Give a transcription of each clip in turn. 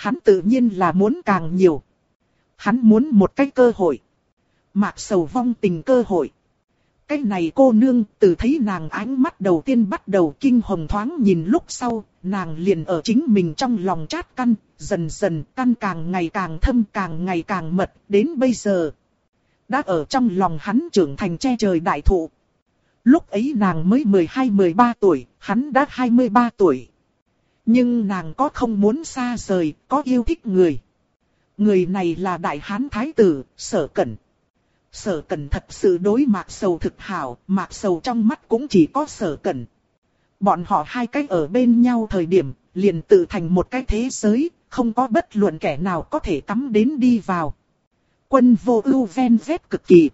hắn tự nhiên là muốn càng nhiều. Hắn muốn một cái cơ hội. Mạc Sầu vong tình cơ hội. Cái này cô nương, từ thấy nàng ánh mắt đầu tiên bắt đầu kinh hồng thoáng nhìn lúc sau, nàng liền ở chính mình trong lòng chát căn, dần dần căn càng ngày càng thâm, càng ngày càng mật, đến bây giờ. Đã ở trong lòng hắn trưởng thành che trời đại thụ. Lúc ấy nàng mới 12-13 tuổi, hắn đã 23 tuổi. Nhưng nàng có không muốn xa rời, có yêu thích người. Người này là đại hán thái tử, Sở Cẩn. Sở Cẩn thật sự đối Mạc Sầu thực hảo, Mạc Sầu trong mắt cũng chỉ có Sở Cẩn. Bọn họ hai cái ở bên nhau thời điểm, liền tự thành một cái thế giới, không có bất luận kẻ nào có thể cắm đến đi vào. Quân Vô Ưu ven vét cực kỳ.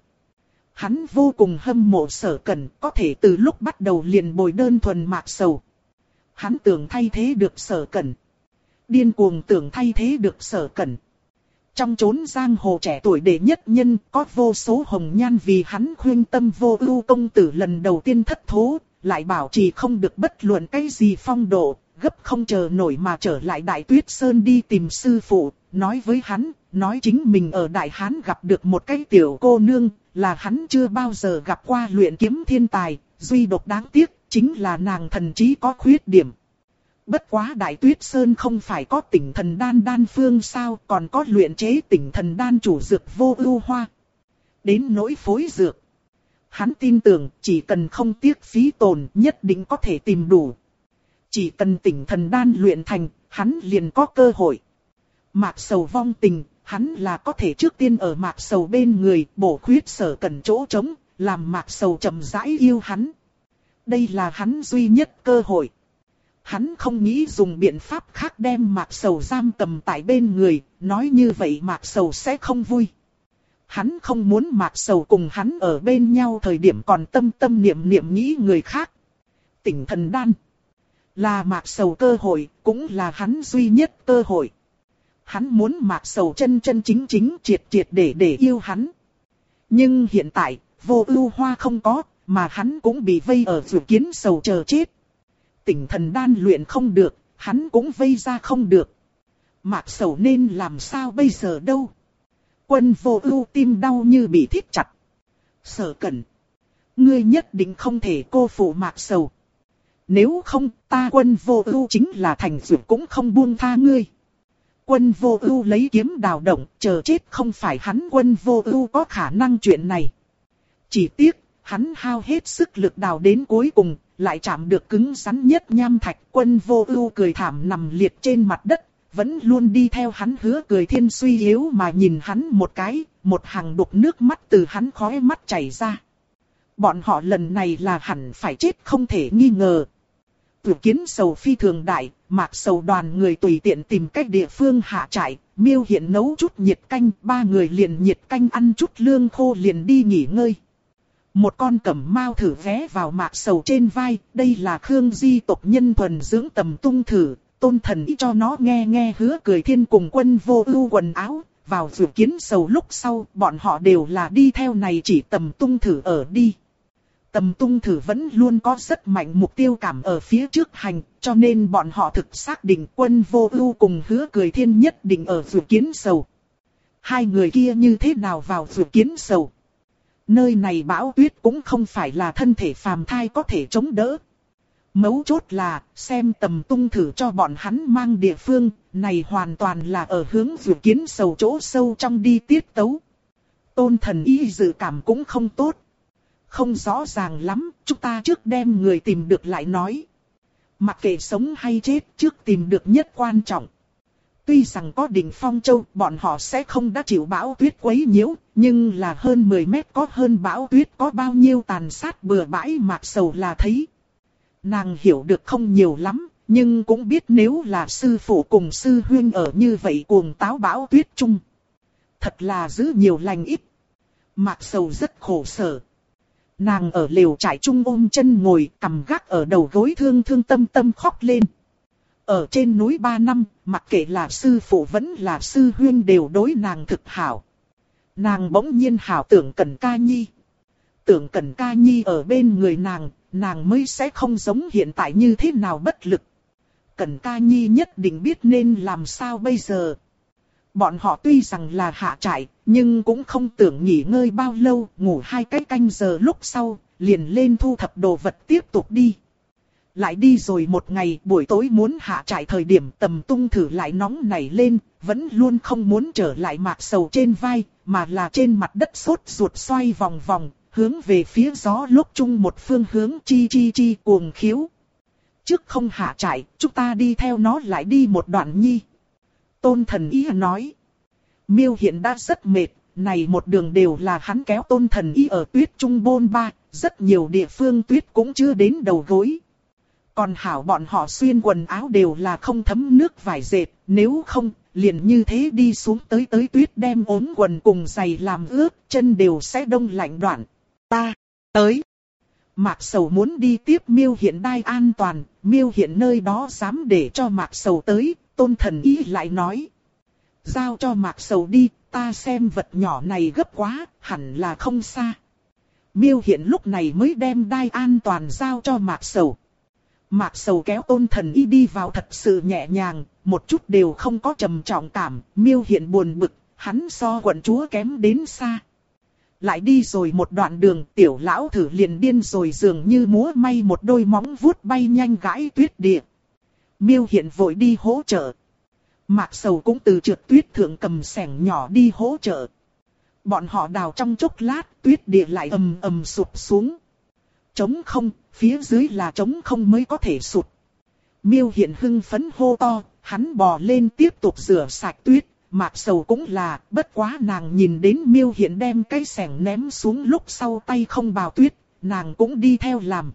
Hắn vô cùng hâm mộ Sở Cẩn, có thể từ lúc bắt đầu liền bồi đơn thuần Mạc Sầu. Hắn tưởng thay thế được Sở Cẩn. Điên cuồng tưởng thay thế được Sở Cẩn. Trong chốn giang hồ trẻ tuổi đệ nhất nhân, có vô số hồng nhan vì hắn khuyên tâm Vô Ưu công tử lần đầu tiên thất thố, lại bảo trì không được bất luận cái gì phong độ, gấp không chờ nổi mà trở lại Đại Tuyết Sơn đi tìm sư phụ, nói với hắn, nói chính mình ở Đại Hán gặp được một cái tiểu cô nương, là hắn chưa bao giờ gặp qua luyện kiếm thiên tài, duy độc đáng tiếc, chính là nàng thần trí có khuyết điểm. Bất quá Đại Tuyết Sơn không phải có Tỉnh Thần Đan đan phương sao, còn có luyện chế Tỉnh Thần Đan chủ dược Vô Ưu Hoa. Đến nỗi phối dược, hắn tin tưởng chỉ cần không tiếc phí tổn nhất định có thể tìm đủ. Chỉ cần Tỉnh Thần Đan luyện thành, hắn liền có cơ hội. Mạc Sầu vong tình, hắn là có thể trước tiên ở Mạc Sầu bên người bổ khuyết Sở Cẩn chỗ trống, làm Mạc Sầu chậm rãi yêu hắn. Đây là hắn duy nhất cơ hội. Hắn không nghĩ dùng biện pháp khác đem Mạc Sầu giam cầm tại bên người, nói như vậy Mạc Sầu sẽ không vui. Hắn không muốn Mạc Sầu cùng hắn ở bên nhau thời điểm còn tâm tâm niệm niệm nghĩ người khác. Tỉnh Thần Đan là Mạc Sầu cơ hội, cũng là hắn duy nhất cơ hội. Hắn muốn Mạc Sầu chân chân chính chính triệt triệt để yêu hắn. Nhưng hiện tại, Vô Ưu Hoa không có, mà hắn cũng bị vây ở Dụ Kiến Sầu chờ chết. Tỉnh Thần Đan luyện không được, hắn cũng vây ra không được. Mạc Sầu nên làm sao bây giờ đâu? Quân Vô Ưu tim đau như bị thít chặt. Sở Cẩn, ngươi nhất định không thể cô phụ Mạc Sầu. Nếu không, ta Quân Vô Ưu chính là thành dụ cũng không buông tha ngươi. Quân Vô Ưu lấy kiếm đào động, chờ chết không phải hắn Quân Vô Ưu có khả năng chuyện này. Chỉ tiếc, hắn hao hết sức lực đào đến cuối cùng, lại chạm được cứng rắn nhất nham thạch. Quân Vô Ưu cười thảm nằm liệt trên mặt đất, vẫn luôn đi theo hắn Hứa Cười Thiên suy yếu mà nhìn hắn một cái, một hàng đục nước mắt từ hắn khóe mắt chảy ra. Bọn họ lần này là hẳn phải chết không thể nghi ngờ. Dụ Kiến Sầu phi thường đại, Mạc Sầu đoàn người tùy tiện tìm cách địa phương hạ trại, Miêu Hiện nấu chút nhiệt canh, ba người liền nhiệt canh ăn chút lương khô liền đi nghỉ ngơi. Một con cẩm mao thử ghé vào Mạc Sầu trên vai, đây là Khương Di tộc nhân thuần dưỡng tầm tung thử, Tôn Thần ý cho nó nghe Hứa Cười Thiên cùng Quân Vô Ưu quần áo. Vào Dụ Kiến Sầu lúc sau, bọn họ đều là đi theo này chỉ tầm tung thử ở đi. Tầm tung thử vẫn luôn có rất mạnh mục tiêu cảm ở phía trước hành, cho nên bọn họ thực xác định Quân Vô Ưu cùng Hứa Cười Thiên nhất định ở Dụ Kiến Sầu. Hai người kia như thế nào vào Dụ Kiến Sầu? Nơi này bão tuyết cũng không phải là thân thể phàm thai có thể chống đỡ. Mấu chốt là, xem tầm tung thử cho bọn hắn mang địa phương, này hoàn toàn là ở hướng Dụ Kiến Sầu chỗ sâu trong đi tiết tấu. Tôn Thần ý dự cảm cũng không tốt. Không rõ ràng lắm, chúng ta trước đem người tìm được lại nói. Mặc kệ sống hay chết, trước tìm được nhất quan trọng. Tuy rằng có đỉnh Phong Châu, bọn họ sẽ không đã chịu bão tuyết quấy nhiễu, nhưng là hơn 10 mét có hơn bão tuyết có bao nhiêu tàn sát bừa bãi Mạc Sầu là thấy. Nàng hiểu được không nhiều lắm, nhưng cũng biết nếu là sư phụ cùng sư huynh ở như vậy cuồng táo bão tuyết chung. Thật là giữ nhiều lành ít. Mạc Sầu rất khổ sở. Nàng ở lều trại chung ôm chân ngồi, cằm gác ở đầu gối thương tâm khóc lên. Ở trên núi 3 năm, mặc kệ là sư phụ vẫn là sư huynh đều đối nàng thực hảo. Nàng bỗng nhiên hảo tưởng Cẩn Ca Nhi. Tưởng Cẩn Ca Nhi ở bên người nàng mới sẽ không giống hiện tại như thế nào bất lực. Cẩn ca nhi nhất định biết nên làm sao bây giờ. Bọn họ tuy rằng là hạ trại, nhưng cũng không tưởng nghỉ ngơi bao lâu, ngủ 2 cái canh giờ lúc sau, liền lên thu thập đồ vật tiếp tục đi. Lại đi rồi một ngày, buổi tối muốn hạ trại thời điểm Tầm Tung thử lại nóng nảy lên, vẫn luôn không muốn trở lại Mạc Sầu trên vai, mà là trên mặt đất sốt ruột xoay vòng vòng, hướng về phía gió lúc chung một phương hướng chi chi chi cuồng khiếu. Trước không hạ trại, chúng ta đi theo nó lại đi một đoạn nhi. Tôn Thần Ý nói. Miêu Hiển đã rất mệt, này một đường đều là hắn kéo Tôn Thần Ý ở tuyết trung bôn ba, rất nhiều địa phương tuyết cũng chưa đến đầu gối. Còn hảo bọn họ xuyên quần áo đều là không thấm nước vải dệt, nếu không, liền như thế đi xuống tới tuyết đem ốm quần cùng giày làm ướt, chân đều sẽ đông lạnh đoạn. Ta, tới. Mạc Sầu muốn đi tiếp Miêu Hiển đai an toàn, Miêu Hiển nơi đó dám để cho Mạc Sầu tới, Tôn Thần Ý lại nói. Giao cho Mạc Sầu đi, ta xem vật nhỏ này gấp quá, hẳn là không xa. Miêu Hiển lúc này mới đem đai an toàn giao cho Mạc Sầu. Mạc Sầu kéo Tôn Thần Ý đi vào thật sự nhẹ nhàng, một chút đều không có trầm trọng cảm, Miêu Hiển buồn bực, hắn so quận chúa kém đến xa. Lại đi rồi một đoạn đường, tiểu lão thử liền điên rồi dường như múa may một đôi móng vuốt bay nhanh gãi tuyết địa. Miêu Hiển vội đi hỗ trợ. Mạc Sầu cũng từ trượt tuyết thượng cầm xẻng nhỏ đi hỗ trợ. Bọn họ đào trong chốc lát, tuyết địa lại ầm ầm sụp xuống. Trống không, phía dưới là trống không mới có thể sụt. Miêu Hiển hưng phấn hô to, hắn bò lên tiếp tục rửa sạch tuyết. Mạc Sầu cũng là, bất quá nàng nhìn đến Miêu Hiển đem cái xẻng ném xuống lúc sau tay không bào tuyết, nàng cũng đi theo làm.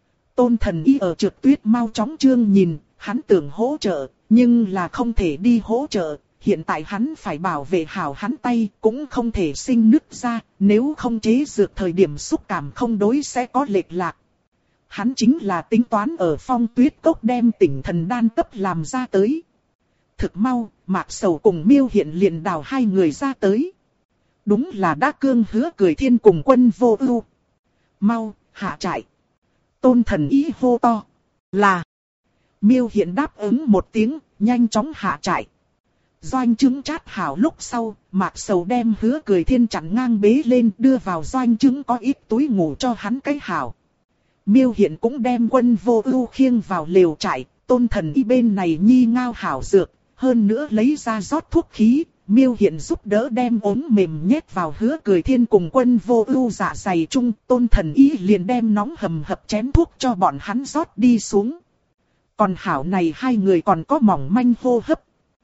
Tôn Thần Ý ở trượt tuyết mau chóng trương nhìn, hắn tưởng hỗ trợ, nhưng là không thể đi hỗ trợ, hiện tại hắn phải bảo vệ hảo hắn tay, cũng không thể sinh nứt ra, nếu không chế dược thời điểm xúc cảm không đối sẽ có lệch lạc. Hắn chính là tính toán ở Phong Tuyết Cốc đem Tỉnh Thần Đan cấp làm ra tới. Thực mau, Mạc Sầu cùng Miêu Hiển liền đào 2 người ra tới. Đúng là đã cương hứa cười thiên cùng Quân Vô Ưu. Mau, hạ trại. Tôn Thần Ý hô to. Là. Miêu Hiển đáp ứng một tiếng, nhanh chóng hạ trại. Doanh trứng chát hảo lúc sau, Mạc Sầu đem hứa cười thiên chặn ngang bế lên đưa vào doanh trứng có ít túi ngủ cho hắn cái hảo. Miêu Hiển cũng đem Quân Vô Ưu khiêng vào lều trại, Tôn Thần Ý bên này nhi ngao hảo dược, hơn nữa lấy ra rót thuốc khí, Miêu Hiển giúp đỡ đem ốm mềm nhét vào hứa cười thiên cùng Quân Vô Ưu dạ dày chung, Tôn Thần Ý liền đem nóng hầm hập chén thuốc cho bọn hắn rót đi xuống. Còn hảo này 2 người còn có mỏng manh hô hấp.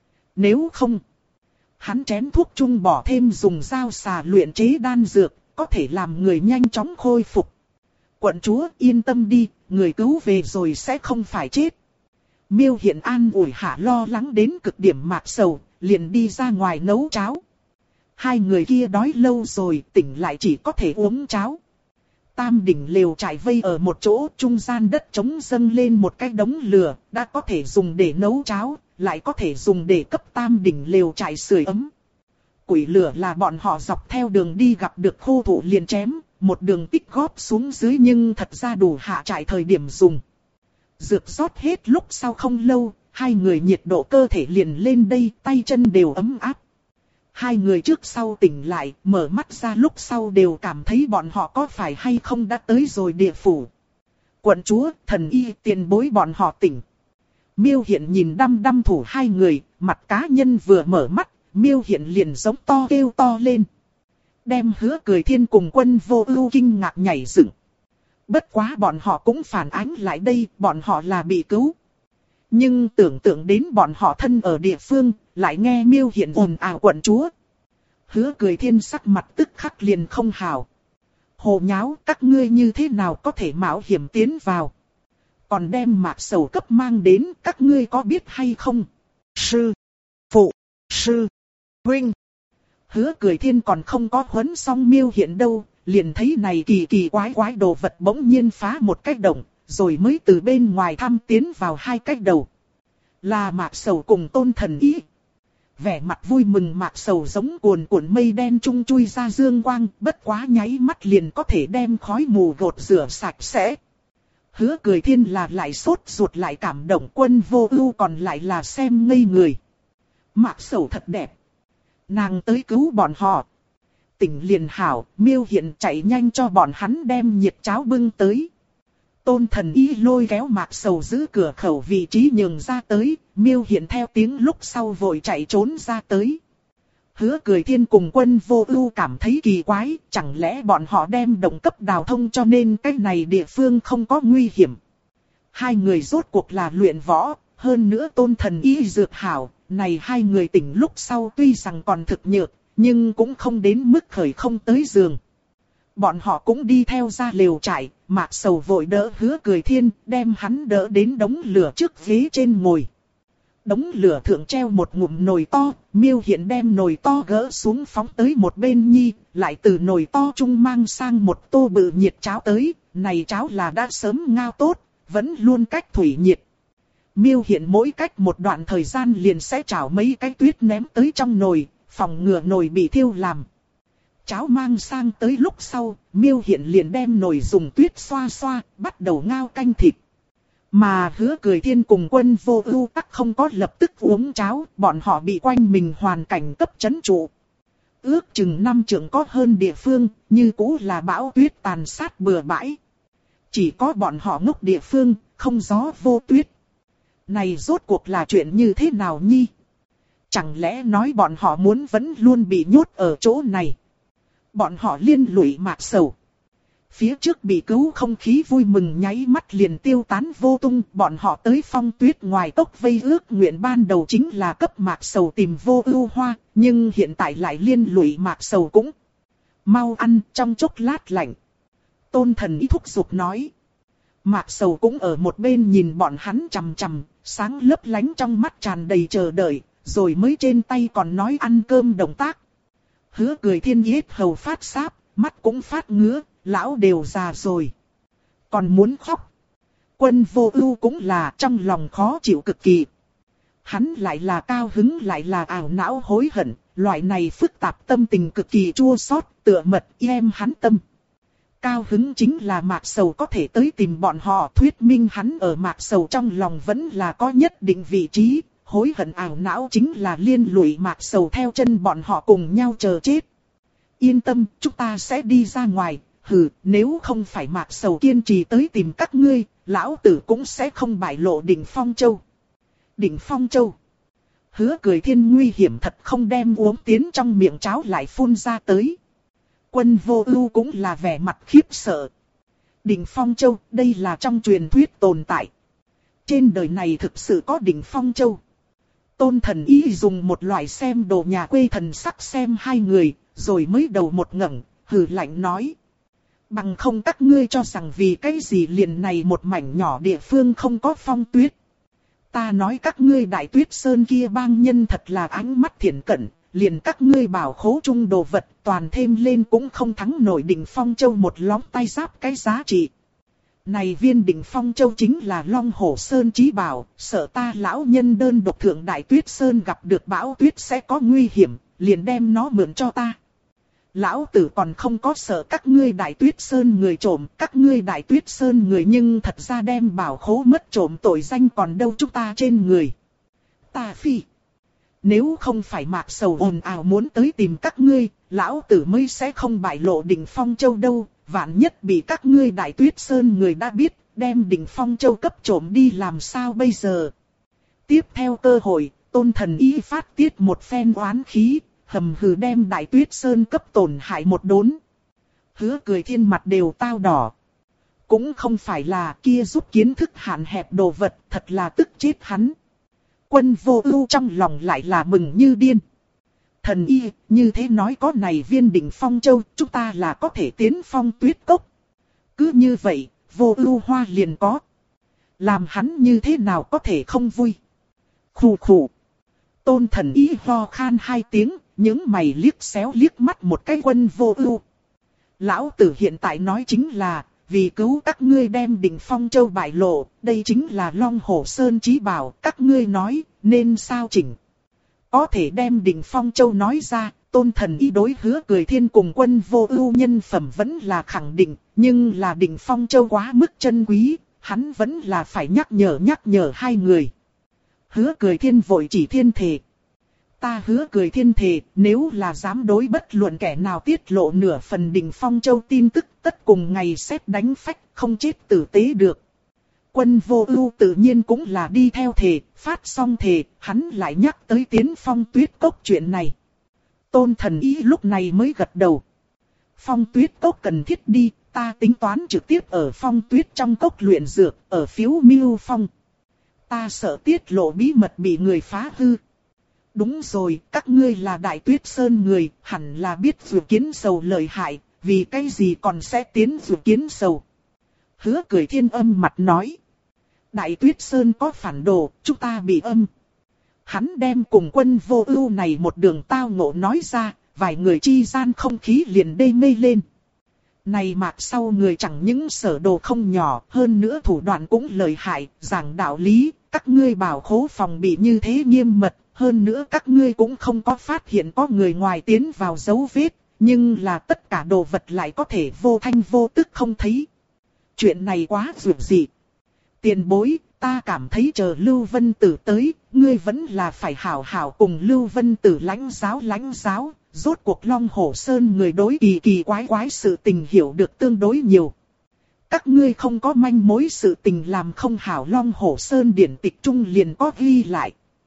Nếu không, hắn chén thuốc chung bỏ thêm dùng dao xà luyện chế đan dược, có thể làm người nhanh chóng khôi phục. Quận chúa yên tâm đi, người cứu về rồi sẽ không phải chết. Miêu Hiển an ủi hạ lo lắng đến cực điểm Mạc Sầu, liền đi ra ngoài nấu cháo. 2 người kia đói lâu rồi, tỉnh lại chỉ có thể uống cháo. Tam đỉnh lều trại vây ở một chỗ, trung gian đất trống dâng lên một cái đống lửa, đã có thể dùng để nấu cháo, lại có thể dùng để cấp tam đỉnh lều trại sưởi ấm. Củi lửa là bọn họ dọc theo đường đi gặp được khô thụ liền chém, một đường tích góp xuống dưới nhưng thật ra đủ hạ trại thời điểm dùng. Dược rót hết lúc sau không lâu, 2 người nhiệt độ cơ thể liền lên đây, tay chân đều ấm áp. 2 người trước sau tỉnh lại, mở mắt ra lúc sau đều cảm thấy bọn họ có phải hay không đã tới rồi địa phủ. Quận chúa, thần y, tiền bối bọn họ tỉnh. Miêu Hiển nhìn đăm đăm thủ 2 người, mặt cá nhân vừa mở mắt, Miêu Hiển liền giống to kêu to lên. Đem hứa cười thiên cùng Quân Vô Ưu kinh ngạc nhảy dựng. Bất quá bọn họ cũng phản ánh lại đây, bọn họ là bị cứu. Nhưng tưởng tượng đến bọn họ thân ở địa phương, lại nghe Miêu Hiển ồn ào quận chúa. Hứa cười thiên sắc mặt tức khắc liền không hảo. Hồ nháo, các ngươi như thế nào có thể mạo hiểm tiến vào. Còn đem Mạc Sầu cấp mang đến, các ngươi có biết hay không? Sư, phụ, sư, huynh. Hứa cười thiên còn không có huấn xong Miêu Hiển đâu, liền thấy này kỳ kỳ quái quái đồ vật bỗng nhiên phá một cái động, rồi mới từ bên ngoài thăm tiến vào 2 cái đầu. Là Mạc Sầu cùng Tôn Thần Ý. Vẻ mặt vui mừng Mạc Sầu giống cuồn cuộn mây đen trung chui ra dương quang, bất quá nháy mắt liền có thể đem khói mù gột rửa sạch sẽ. Hứa Cười Thiên là lại sốt ruột lại cảm động, Quân Vô Ưu còn lại là xem ngây người. Mạc Sầu thật đẹp. Nàng tới cứu bọn họ. Tỉnh liền hảo, Miêu Hiển chạy nhanh cho bọn hắn đem nhiệt cháo bưng tới. Tôn Thần Y lôi kéo Mạc Sầu giữ cửa khẩu vị trí nhường ra tới, Miêu Hiển theo tiếng lúc sau vội chạy trốn ra tới. Hứa Cười Thiên cùng Quân Vô Ưu cảm thấy kỳ quái, chẳng lẽ bọn họ đem động cấp đào thông cho nên cái này địa phương không có nguy hiểm. Hai người rốt cuộc là luyện võ, hơn nữa Tôn Thần Y dược hảo, này hai người tỉnh lúc sau tuy rằng còn thực nhược, nhưng cũng không đến mức khởi không tới giường. Bọn họ cũng đi theo ra lều trại, Mạc Sầu vội đỡ Hứa Cười Thiên, đem hắn đỡ đến đống lửa trước ghế trên ngồi. Đống lửa thượng treo một ngụm nồi to, Miêu Hiển đem nồi to gỡ xuống phóng tới một bên nhi, lại từ nồi to trung mang sang một tô bự nhiệt cháo tới, này cháo là đã sớm ngao tốt, vẫn luôn cách thủy nhiệt. Miêu Hiển mỗi cách một đoạn thời gian liền sẽ trảo mấy cái tuyết ném tới trong nồi, phòng ngừa nồi bị thiêu làm. Cháo mang sang tới lúc sau, Miêu Hiển liền đem nồi dùng tuyết xoa xoa, bắt đầu ngao canh thịt. Mà Hứa Cười Thiên cùng Quân Vô Ưu tắc không có lập tức uống cháo, bọn họ bị quanh mình hoàn cảnh cấp trấn trụ. Ước chừng 5 trượng có hơn địa phương, như cũ là bão tuyết tàn sát bừa bãi. Chỉ có bọn họ ngốc địa phương, không gió vô tuyết. Này rốt cuộc là chuyện như thế nào nhi? Chẳng lẽ nói bọn họ muốn vẫn luôn bị nhốt ở chỗ này? Bọn họ liên lụy Mạc Sầu. Phía trước bị cứu không khí vui mừng nháy mắt liền tiêu tán vô tung. Bọn họ tới Phong Tuyết ngoài cốc vây ước nguyện ban đầu chính là cấp Mạc Sầu tìm Vô Ưu Hoa. Nhưng hiện tại lại liên lụy Mạc Sầu cũng. Mau ăn, trong chốc lát lạnh. Tôn Thần Y thúc giục nói. Mạc Sầu cũng ở một bên nhìn bọn hắn chằm chằm, sáng lấp lánh trong mắt tràn đầy chờ đợi, rồi mới trên tay còn nói ăn cơm động tác. Hứa Cười Thiên yết hầu phát sáp, mắt cũng phát ngứa, lão đều già rồi. Còn muốn khóc. Quân Vô Ưu cũng là trong lòng khó chịu cực kỳ. Hắn lại là cao hứng lại là ảo não hối hận, loại này phức tạp tâm tình cực kỳ chua xót, tựa mật em hắn tâm. Cao hứng chính là Mạc Sầu có thể tới tìm bọn họ, thuyết minh hắn ở Mạc Sầu trong lòng vẫn là có nhất định vị trí. Hối hận ảo não chính là liên lụy Mạc Sầu theo chân bọn họ cùng nhau chờ chết. Yên tâm, chúng ta sẽ đi ra ngoài. Nếu không phải Mạc Sầu kiên trì tới tìm các ngươi, lão tử cũng sẽ không bại lộ Đỉnh Phong Châu. Đỉnh Phong Châu. Hứa Cười Thiên nguy hiểm thật không đem uống tiến trong miệng cháo lại phun ra tới. Quân Vô Ưu cũng là vẻ mặt khiếp sợ. Đỉnh Phong Châu, đây là trong truyền thuyết tồn tại. Trên đời này thực sự có Đỉnh Phong Châu. Tôn Thần Y dùng một loại xem đồ nhà quê thần sắc xem hai người, rồi mới đầu một ngẩng, hừ lạnh nói. Bằng không các ngươi cho rằng vì cái gì liền này một mảnh nhỏ địa phương không có phong tuyết. Ta nói các ngươi Đại Tuyết Sơn kia bang nhân thật là ánh mắt thiện cận, liền các ngươi bảo khố chung đồ vật toàn thêm lên cũng không thắng nổi Đỉnh Phong Châu một lóng tay giáp cái giá trị. Này viên Đỉnh Phong Châu chính là Long Hổ Sơn chí bảo, sợ ta lão nhân đơn độc thượng Đại Tuyết Sơn gặp được bão tuyết sẽ có nguy hiểm, liền đem nó mượn cho ta. Lão tử còn không có sợ các ngươi Đại Tuyết Sơn người trộm, các ngươi Đại Tuyết Sơn người nhưng thật ra đem bảo khố mất trộm tội danh còn đâu chúng ta trên người. Ta phi. Nếu không phải Mạc Sầu ồn ào muốn tới tìm các ngươi, lão tử mới sẽ không bại lộ Đỉnh Phong Châu đâu. Vạn nhất bị các ngươi Đại Tuyết Sơn người đã biết, đem Đỉnh Phong Châu cấp trộm đi làm sao bây giờ. Tiếp theo cơ hội, Tôn Thần Y phát tiết một phen oán khí, hầm hừ đem Đại Tuyết Sơn cấp tổn hại một đốn. Hứa Cười Thiên mặt đều tao đỏ. Cũng không phải là kia giúp kiến thức hạn hẹp đồ vật, thật là tức chết hắn. Quân Vô Ưu trong lòng lại là mừng như điên. Thần Y, như thế nói có này viên Đỉnh Phong Châu, chúng ta là có thể tiến Phong Tuyết Cốc. Cứ như vậy, Vô Ưu Hoa liền có. Làm hắn như thế nào có thể không vui. Khụ khụ. Tôn Thần Y ho khan hai tiếng, những mày liếc xéo liếc mắt một cái Quân Vô Ưu. Lão tử hiện tại nói chính là, vì cứu các ngươi đem Đỉnh Phong Châu bại lộ, đây chính là Long Hổ Sơn chí bảo, các ngươi nói, nên sao chỉnh. Có thể đem Đỉnh Phong Châu nói ra, Tôn Thần Y đối Hứa Cười Thiên cùng Quân Vô Ưu nhân phẩm vẫn là khẳng định, nhưng là Đỉnh Phong Châu quá mức chân quý, hắn vẫn là phải nhắc nhở hai người. Hứa Cười Thiên vội chỉ thiên thể. Ta Hứa Cười Thiên thề, nếu là dám đối bất luận kẻ nào tiết lộ nửa phần Đỉnh Phong Châu tin tức, tất cùng ngày sét đánh phách, không chết tử tế được. Quân Vô Ưu tự nhiên cũng là đi theo thề, phát xong thề, hắn lại nhắc tới tiến Phong Tuyết Cốc chuyện này. Tôn Thần Y lúc này mới gật đầu. Phong Tuyết Cốc cần thiết đi, ta tính toán trực tiếp ở Phong Tuyết trong cốc luyện dược, ở phiếu Miêu Phong. Ta sợ tiết lộ bí mật bị người phá hư. Đúng rồi, các ngươi là Đại Tuyết Sơn người, hẳn là biết Dụ Kiến Sầu lợi hại, vì cái gì còn sẽ tiến Dụ Kiến Sầu. Hứa Cười Thiên âm mặt nói. Đại Tuyết Sơn có phản đồ, chúng ta bị âm. Hắn đem cùng Quân Vô Ưu này một đường tao ngộ nói ra, vài người chi gian không khí liền đê mê lên. Này Mạc sau người chẳng những sở đồ không nhỏ, hơn nữa thủ đoạn cũng lợi hại, giảng đạo lý, các ngươi bảo khố phòng bị như thế nghiêm mật, hơn nữa các ngươi cũng không có phát hiện có người ngoài tiến vào dấu vết, nhưng là tất cả đồ vật lại có thể vô thanh vô tức không thấy. Chuyện này quá dường dị. Tiền bối, ta cảm thấy chờ Lưu Vân Tử tới, ngươi vẫn là phải hảo hảo cùng Lưu Vân Tử lãnh giáo, rốt cuộc Long Hổ Sơn người đối kỳ quái sự tình hiểu được tương đối nhiều. Các ngươi không có manh mối sự tình làm không hảo, Long Hổ Sơn điển tịch trung liền có ghi lại.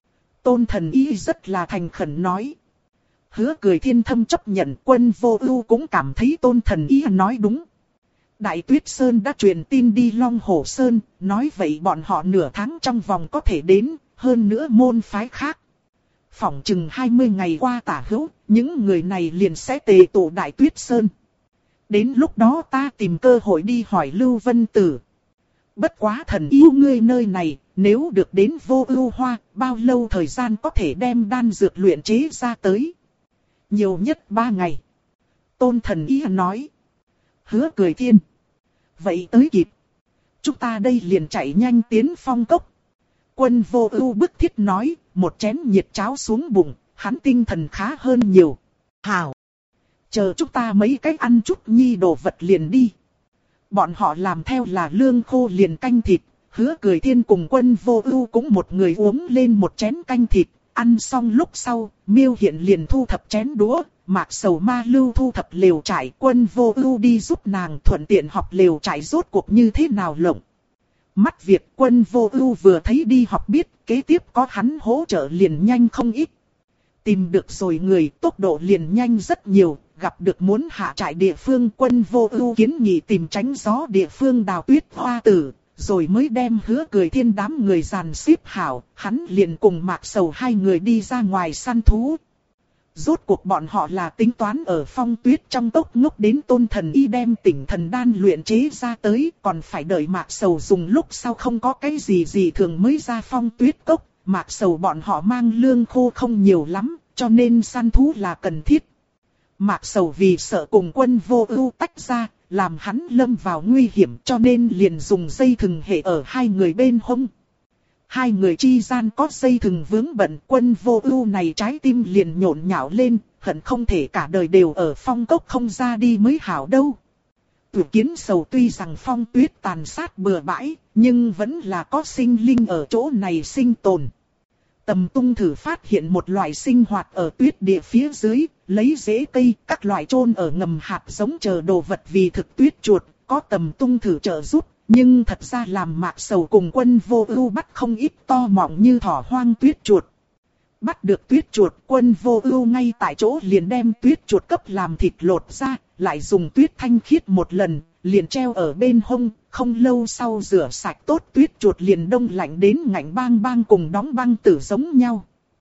Tôn Thần Y rất là thành khẩn nói. Hứa Cười Thiên thâm chấp nhận, Quân Vô Ưu cũng cảm thấy Tôn Thần Y nói đúng. Đại Tuyết Sơn đã truyền tin đi Long Hổ Sơn, nói vậy bọn họ nửa tháng trong vòng có thể đến, hơn nữa môn phái khác. Phỏng chừng 20 ngày qua tả hữu, những người này liền sẽ tề tụ Đại Tuyết Sơn. Đến lúc đó ta tìm cơ hội đi hỏi Lưu Vân Tử. Bất quá thần yêu ngươi nơi này, nếu được đến Vô Ưu Hoa, bao lâu thời gian có thể đem đan dược luyện chế ra tới? Nhiều nhất 3 ngày. Tôn Thần Y nói. Hứa Cười Thiên. Vậy tới kịp. Chúng ta đây liền chạy nhanh tiến Phong Cốc. Quân Vô Ưu bức thiết nói, một chén nhiệt cháo xuống bụng, hắn tinh thần khá hơn nhiều. Hảo. Chờ chúng ta mấy cách ăn chút nhi đồ vật liền đi. Bọn họ làm theo là lương khô liền canh thịt. Hứa Cười Thiên cùng Quân Vô Ưu cũng một người uống lên một chén canh thịt. Ăn xong lúc sau, Miêu Hiện liền thu thập chén đũa. Mạc Sầu Ma Lưu thu thập lều trại, Quân Vô Ưu đi giúp nàng thuận tiện học lều trại rốt cuộc như thế nào lộng. Mắt việc Quân Vô Ưu vừa thấy đi học biết, kế tiếp có hắn hỗ trợ liền nhanh không ít. Tìm được rồi người, tốc độ liền nhanh rất nhiều, gặp được muốn hạ trại địa phương, Quân Vô Ưu kiến nghị tìm tránh gió địa phương đào tuyết hoa tử, rồi mới đem Hứa Cười Thiên đám người dàn xếp hảo, hắn liền cùng Mạc Sầu hai người đi ra ngoài săn thú. Rốt cuộc bọn họ là tính toán ở Phong Tuyết trong cốc ngốc đến Tôn Thần Y đem Tỉnh Thần Đan luyện chế ra tới, còn phải đợi Mạc Sầu dùng lúc sau không có cái gì thường mới ra Phong Tuyết cốc. Mạc Sầu bọn họ mang lương khô không nhiều lắm, cho nên săn thú là cần thiết. Mạc Sầu vì sợ cùng Quân Vô Ưu tách ra, làm hắn lâm vào nguy hiểm, cho nên liền dùng dây thừng hệ ở hai người bên hông. Hai người chi gian có dây thừng vướng bận, Quân Vô Ưu này trái tim liền nhộn nhạo lên, hận không thể cả đời đều ở Phong Cốc không ra đi mới hảo đâu. Dụ Kiến Sầu tuy rằng phong tuyết tàn sát bừa bãi, nhưng vẫn là có sinh linh ở chỗ này sinh tồn. Tầm Tung thử phát hiện một loại sinh hoạt ở tuyết địa phía dưới, lấy rễ cây, các loại chôn ở ngầm hạt giống chờ đồ vật vì thực tuyết chuột, có Tầm Tung thử trợ giúp. Nhưng thật ra làm Mạc Sầu cùng Quân Vô Ưu bắt không ít to mọng như thỏ hoang tuyết chuột. Bắt được tuyết chuột, Quân Vô Ưu ngay tại chỗ liền đem tuyết chuột cấp làm thịt lột ra, lại dùng tuyết thanh khiết một lần, liền treo ở bên hông, không lâu sau rửa sạch tốt tuyết chuột liền đông lạnh đến ngạnh bang bang cùng đóng băng tử giống nhau.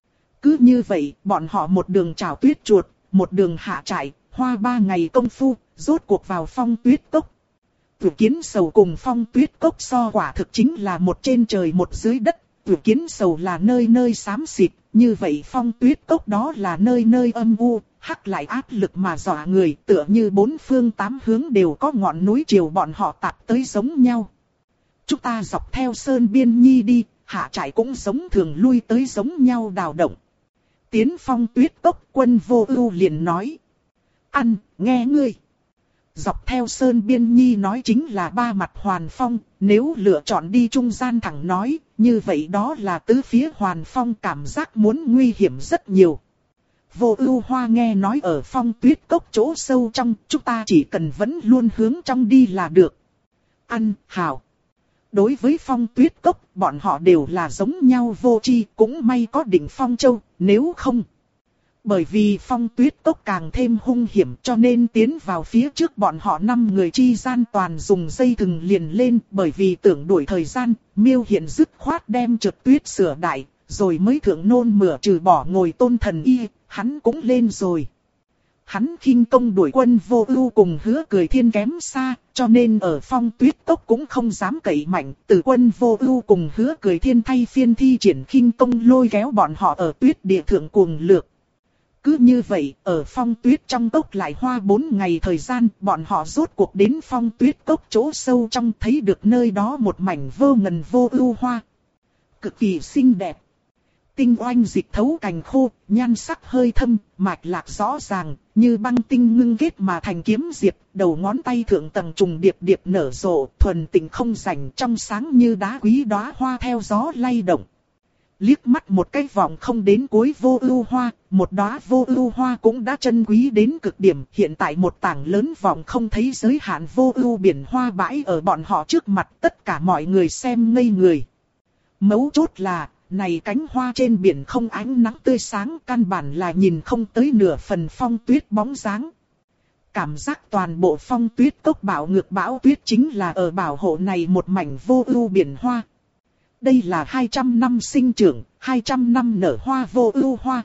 Cứ như vậy, bọn họ một đường trảo tuyết chuột, một đường hạ trại, hoa 3 ngày công phu, rốt cuộc vào Phong Tuyết cốc. Dụ Kiến Sầu cùng Phong Tuyết cốc so quả thực chính là một trên trời một dưới đất. Dụ Kiến Sầu là nơi nơi xám xịt, như vậy Phong Tuyết cốc đó là nơi nơi âm u, hắc lại áp lực mà dọa người, tựa như bốn phương tám hướng đều có ngọn núi chiều bọn họ tạp tới giống nhau. Chúng ta dọc theo sơn biên nhi đi, hạ trại cũng giống thường lui tới giống nhau đào động. Tiến Phong Tuyết cốc, Quân Vô Ưu liền nói: "Ăn, nghe ngươi." Dọc theo sơn biên nhi nói chính là ba mặt hoàn phong, nếu lựa chọn đi trung gian thẳng nói, như vậy đó là tứ phía hoàn phong, cảm giác muốn nguy hiểm rất nhiều. Vô Ưu Hoa nghe nói ở Phong Tuyết Cốc chỗ sâu trong, chúng ta chỉ cần vẫn luôn hướng trong đi là được. Ăn, hảo. Đối với Phong Tuyết Cốc, bọn họ đều là giống nhau vô tri, cũng may có Đỉnh Phong Châu, nếu không. Bởi vì Phong Tuyết Cốc càng thêm hung hiểm cho nên tiến vào phía trước bọn họ 5 người chi gian toàn dùng dây thừng liền lên, bởi vì tưởng đuổi thời gian, Miêu Hiển dứt khoát đem Trượt Tuyết sửa đại, rồi mới thượng nôn mửa trừ bỏ ngồi Tôn Thần Y, hắn cũng lên rồi. Hắn khinh công đuổi Quân Vô Ưu cùng Hứa Cười Thiên kém xa, cho nên ở Phong Tuyết Cốc cũng không dám cậy mạnh, từ Quân Vô Ưu cùng Hứa Cười Thiên thay phiên thi triển khinh công lôi kéo bọn họ ở tuyết địa thượng cuồng lược. Cứ như vậy, ở Phong Tuyết trong cốc lại hoa 4 ngày thời gian, bọn họ rốt cuộc đến Phong Tuyết cốc chỗ sâu trong, thấy được nơi đó một mảnh vô ngần vô ưu hoa. Cực kỳ xinh đẹp. Tinh oanh dịch thấu cành khô, nhan sắc hơi thâm, mạch lạc rõ ràng, như băng tinh ngưng kết mà thành kiếm diệp, đầu ngón tay thượng tầng trùng điệp điệp nở rộ, thuần tịnh không rảnh, trong sáng như đá quý đóa hoa theo gió lay động. Liếc mắt một cái vòng không đến cuối vô ưu hoa, một đóa vô ưu hoa cũng đã chân quý đến cực điểm. Hiện tại một tảng lớn vòng không thấy giới hạn vô ưu biển hoa bãi ở bọn họ trước mặt, tất cả mọi người xem ngây người. Mấu chốt là, này cánh hoa trên biển không ánh nắng tươi sáng, căn bản là nhìn không tới nửa phần phong tuyết bóng dáng. Cảm giác toàn bộ Phong Tuyết cốc bão ngược bão tuyết chính là ở bảo hộ này một mảnh vô ưu biển hoa. Đây là 200 năm sinh trưởng, 200 năm nở hoa vô ưu hoa.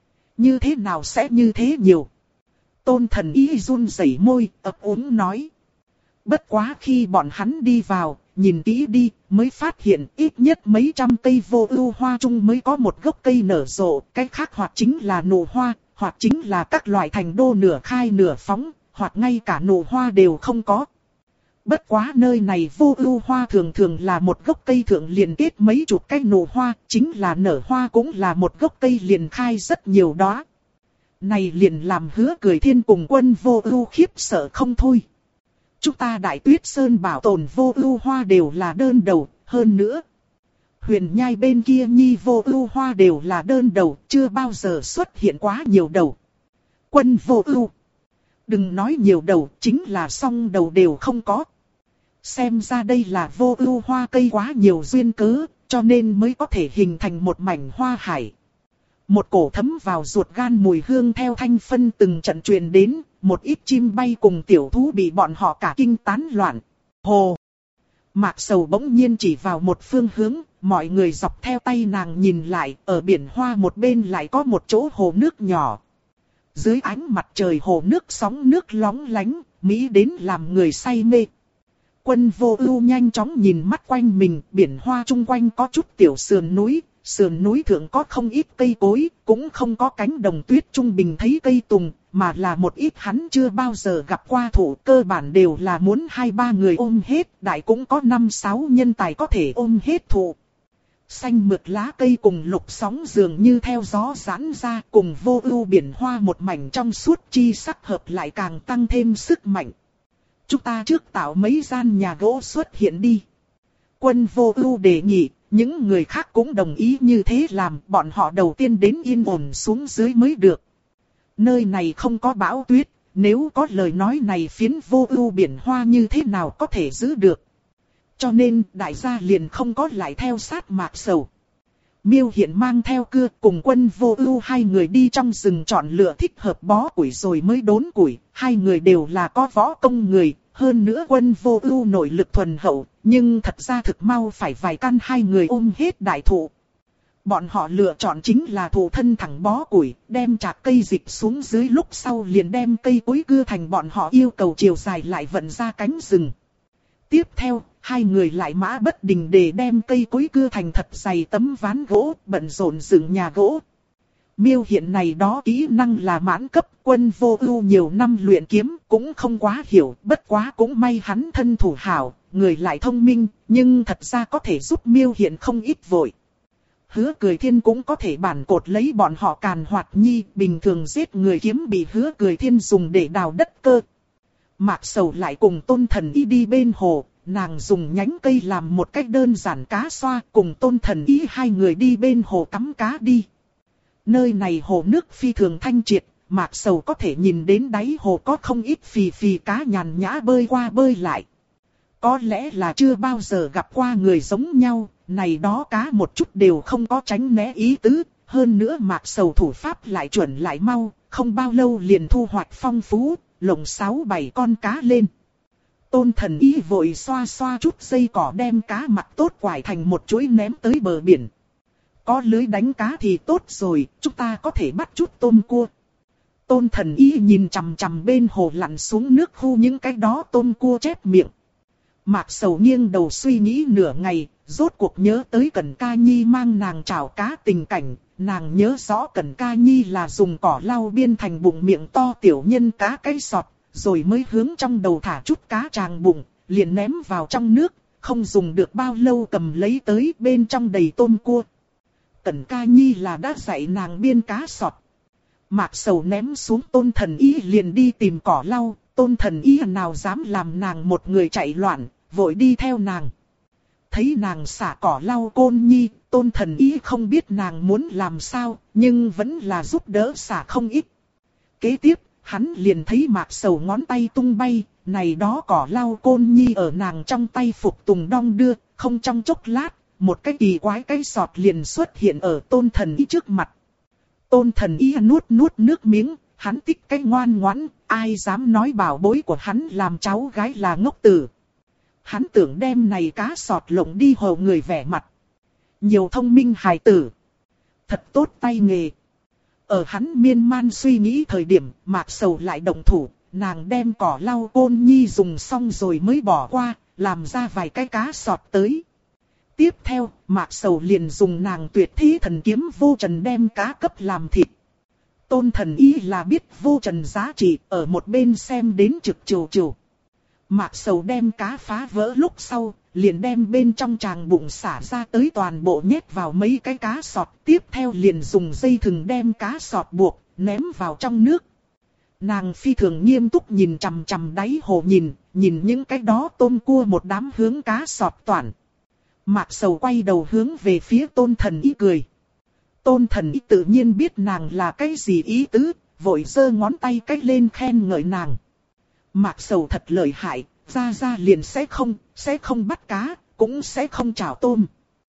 Như thế nào sẽ như thế nhiều? Tôn Thần Y run rẩy môi, ấp úng nói. Bất quá khi bọn hắn đi vào, nhìn kỹ đi, mới phát hiện ít nhất mấy trăm cây vô ưu hoa chung mới có một gốc cây nở rộ, cái khác hoặc chính là nụ hoa, hoặc chính là các loại thành đô nửa khai nửa phóng, hoặc ngay cả nụ hoa đều không có. Bất quá nơi này vô ưu hoa thường thường là một gốc cây thượng liền kết mấy chục cái nụ hoa, chính là nở hoa cũng là một gốc cây liền khai rất nhiều đó. Này liền làm Hứa Cười Thiên cùng Quân Vô Ưu khiếp sợ không thôi. Chúng ta Đại Tuyết Sơn bảo tồn vô ưu hoa đều là đơn đầu, hơn nữa. Huyền Nhai bên kia nhi vô ưu hoa đều là đơn đầu, chưa bao giờ xuất hiện quá nhiều đầu. Quân Vô Ưu, đừng nói nhiều đầu, chính là song đầu đều không có. Xem ra đây là vô ưu hoa cây quá nhiều duyên cớ, cho nên mới có thể hình thành một mảnh hoa hải. Một cổ thấm vào ruột gan mùi hương theo thanh phân từng trận truyền đến, một ít chim bay cùng tiểu thú bị bọn họ cả kinh tán loạn. Hồ! Mạc Sầu bỗng nhiên chỉ vào một phương hướng, mọi người dọc theo tay nàng nhìn lại, ở biển hoa một bên lại có một chỗ hồ nước nhỏ. Dưới ánh mặt trời hồ nước sóng nước lóng lánh, mỹ đến làm người say mê. Quân Vô Ưu nhanh chóng nhìn mắt quanh mình, biển hoa chung quanh có chút tiểu sườn núi thượng có không ít cây cối, cũng không có cánh đồng tuyết trung bình thấy cây tùng, mà là một ít hắn chưa bao giờ gặp qua thụ, cơ bản đều là muốn 2-3 người ôm hết, đại cũng có 5-6 nhân tài có thể ôm hết thụ. Xanh mượt lá cây cùng lục sóng dường như theo gió giãn ra, cùng vô ưu biển hoa một mảnh trong suốt chi sắc hợp lại càng tăng thêm sức mạnh. Chúng ta trước tạo mấy gian nhà gỗ xuất hiện đi. Quân Vô Ưu đề nghị, những người khác cũng đồng ý như thế làm, bọn họ đầu tiên đến yên ổn xuống dưới mới được. Nơi này không có bão tuyết, nếu có lời nói này phiến vô ưu biển hoa như thế nào có thể giữ được. Cho nên đại gia liền không có lại theo sát Mạc Sầu. Miêu Hiển mang theo cưa cùng Quân Vô Ưu hai người đi trong rừng chọn lựa thích hợp bó củi rồi mới đốn củi, hai người đều là có võ công người, hơn nữa Quân Vô Ưu nội lực thuần hậu, nhưng thật ra thực mau phải vài căn hai người ôm hết đại thụ. Bọn họ lựa chọn chính là thụ thân thẳng bó củi, đem chạc cây dịch xuống dưới lúc sau liền đem cây cối cưa thành bọn họ yêu cầu chiều dài lại vận ra cánh rừng. Tiếp theo, hai người lại mã bất đình để đem cây cối cưa thành thật dày tấm ván gỗ, bận rộn dựng nhà gỗ. Miêu Hiển này đó kỹ năng là mãn cấp, Quân Vô Ưu nhiều năm luyện kiếm cũng không quá hiểu, bất quá cũng may hắn thân thủ hảo, người lại thông minh, nhưng thật ra có thể giúp Miêu Hiển không ít vội. Hứa Cười Thiên cũng có thể bản cột lấy bọn họ càn hoạt nhi, bình thường giết người kiếm bị Hứa Cười Thiên dùng để đào đất cơ. Mạc Sầu lại cùng Tôn Thần Y đi bên hồ, nàng dùng nhánh cây làm một cách đơn giản cá xoa, cùng Tôn Thần Y hai người đi bên hồ cắm cá đi. Nơi này hồ nước phi thường thanh triệt, Mạc Sầu có thể nhìn đến đáy hồ có không ít phì phì cá nhàn nhã bơi qua bơi lại. Có lẽ là chưa bao giờ gặp qua người giống nhau, này đó cá một chút đều không có tránh né ý tứ, hơn nữa Mạc Sầu thủ pháp lại chuẩn lại mau, không bao lâu liền thu hoạch phong phú, lồng 6-7 con cá lên. Tôn Thần Y vội xoa xoa chút dây cỏ đem cá mặc tốt quải thành một chuỗi ném tới bờ biển. Có lưới đánh cá thì tốt rồi, chúng ta có thể bắt chút tôm cua. Tôn Thần Y nhìn chằm chằm bên hồ lặn xuống nước khu những cái đó tôm cua chép miệng. Mạc Sầu nghiêng đầu suy nghĩ nửa ngày, rốt cuộc nhớ tới Cẩn Ca Nhi mang nàng chảo cá tình cảnh. Nàng nhớ rõ Cẩn Ca Nhi là dùng cỏ lau biên thành bụng miệng to tiểu nhân cá cái sọt, rồi mới hướng trong đầu thả chút cá tràng bụng, liền ném vào trong nước, không dùng được bao lâu cầm lấy tới bên trong đầy tôm cua. Cẩn Ca Nhi là đã dạy nàng biên cá sọt. Mạc Sầu ném xuống Tôn Thần Y liền đi tìm cỏ lau, Tôn Thần Y nào dám làm nàng một người chạy loạn, vội đi theo nàng. Thấy nàng xả cỏ lau Côn Nhi, Tôn Thần Y không biết nàng muốn làm sao, nhưng vẫn là giúp đỡ xả không ít. Kế tiếp, hắn liền thấy Mạc Sầu ngón tay tung bay, này đó cỏ lau Côn Nhi ở nàng trong tay phục tùng đong đưa, không trong chốc lát, một cái kỳ quái cái sọt liền xuất hiện ở Tôn Thần Y trước mặt. Tôn Thần Y nuốt nước miếng, hắn tích cái ngoan ngoãn, ai dám nói bảo bối của hắn làm cháu gái là ngốc tử. Hắn tưởng đem này cá sọt lộng đi hồ người vẻ mặt. Nhiều thông minh hài tử. Thật tốt tay nghề. Ở hắn miên man suy nghĩ thời điểm, Mạc Sầu lại động thủ, nàng đem cỏ lau Côn Nhi dùng xong rồi mới bỏ qua, làm ra vài cái cá sọt tới. Tiếp theo, Mạc Sầu liền dùng nàng tuyệt thế thần kiếm vô trần đem cá cấp làm thịt. Tôn Thần Y là biết vô trần giá trị, ở một bên xem đến trực trều trều. Mạc Sầu đem cá phá vỡ lúc sau, liền đem bên trong tràng bụng xả ra tới toàn bộ nhét vào mấy cái cá sọt. Tiếp theo liền dùng dây thừng đem cá sọt buộc, ném vào trong nước. Nàng phi thường nghiêm túc nhìn chằm chằm đáy hồ nhìn những cái đó tôm cua một đám hướng cá sọt toàn. Mạc Sầu quay đầu hướng về phía Tôn Thần Y cười. Tôn Thần Y tự nhiên biết nàng là cái gì ý tứ, vội giơ ngón tay cách lên khen ngợi nàng. Mạc Sầu thật lợi hại, ra liền sẽ không bắt cá, cũng sẽ không chảo tôm.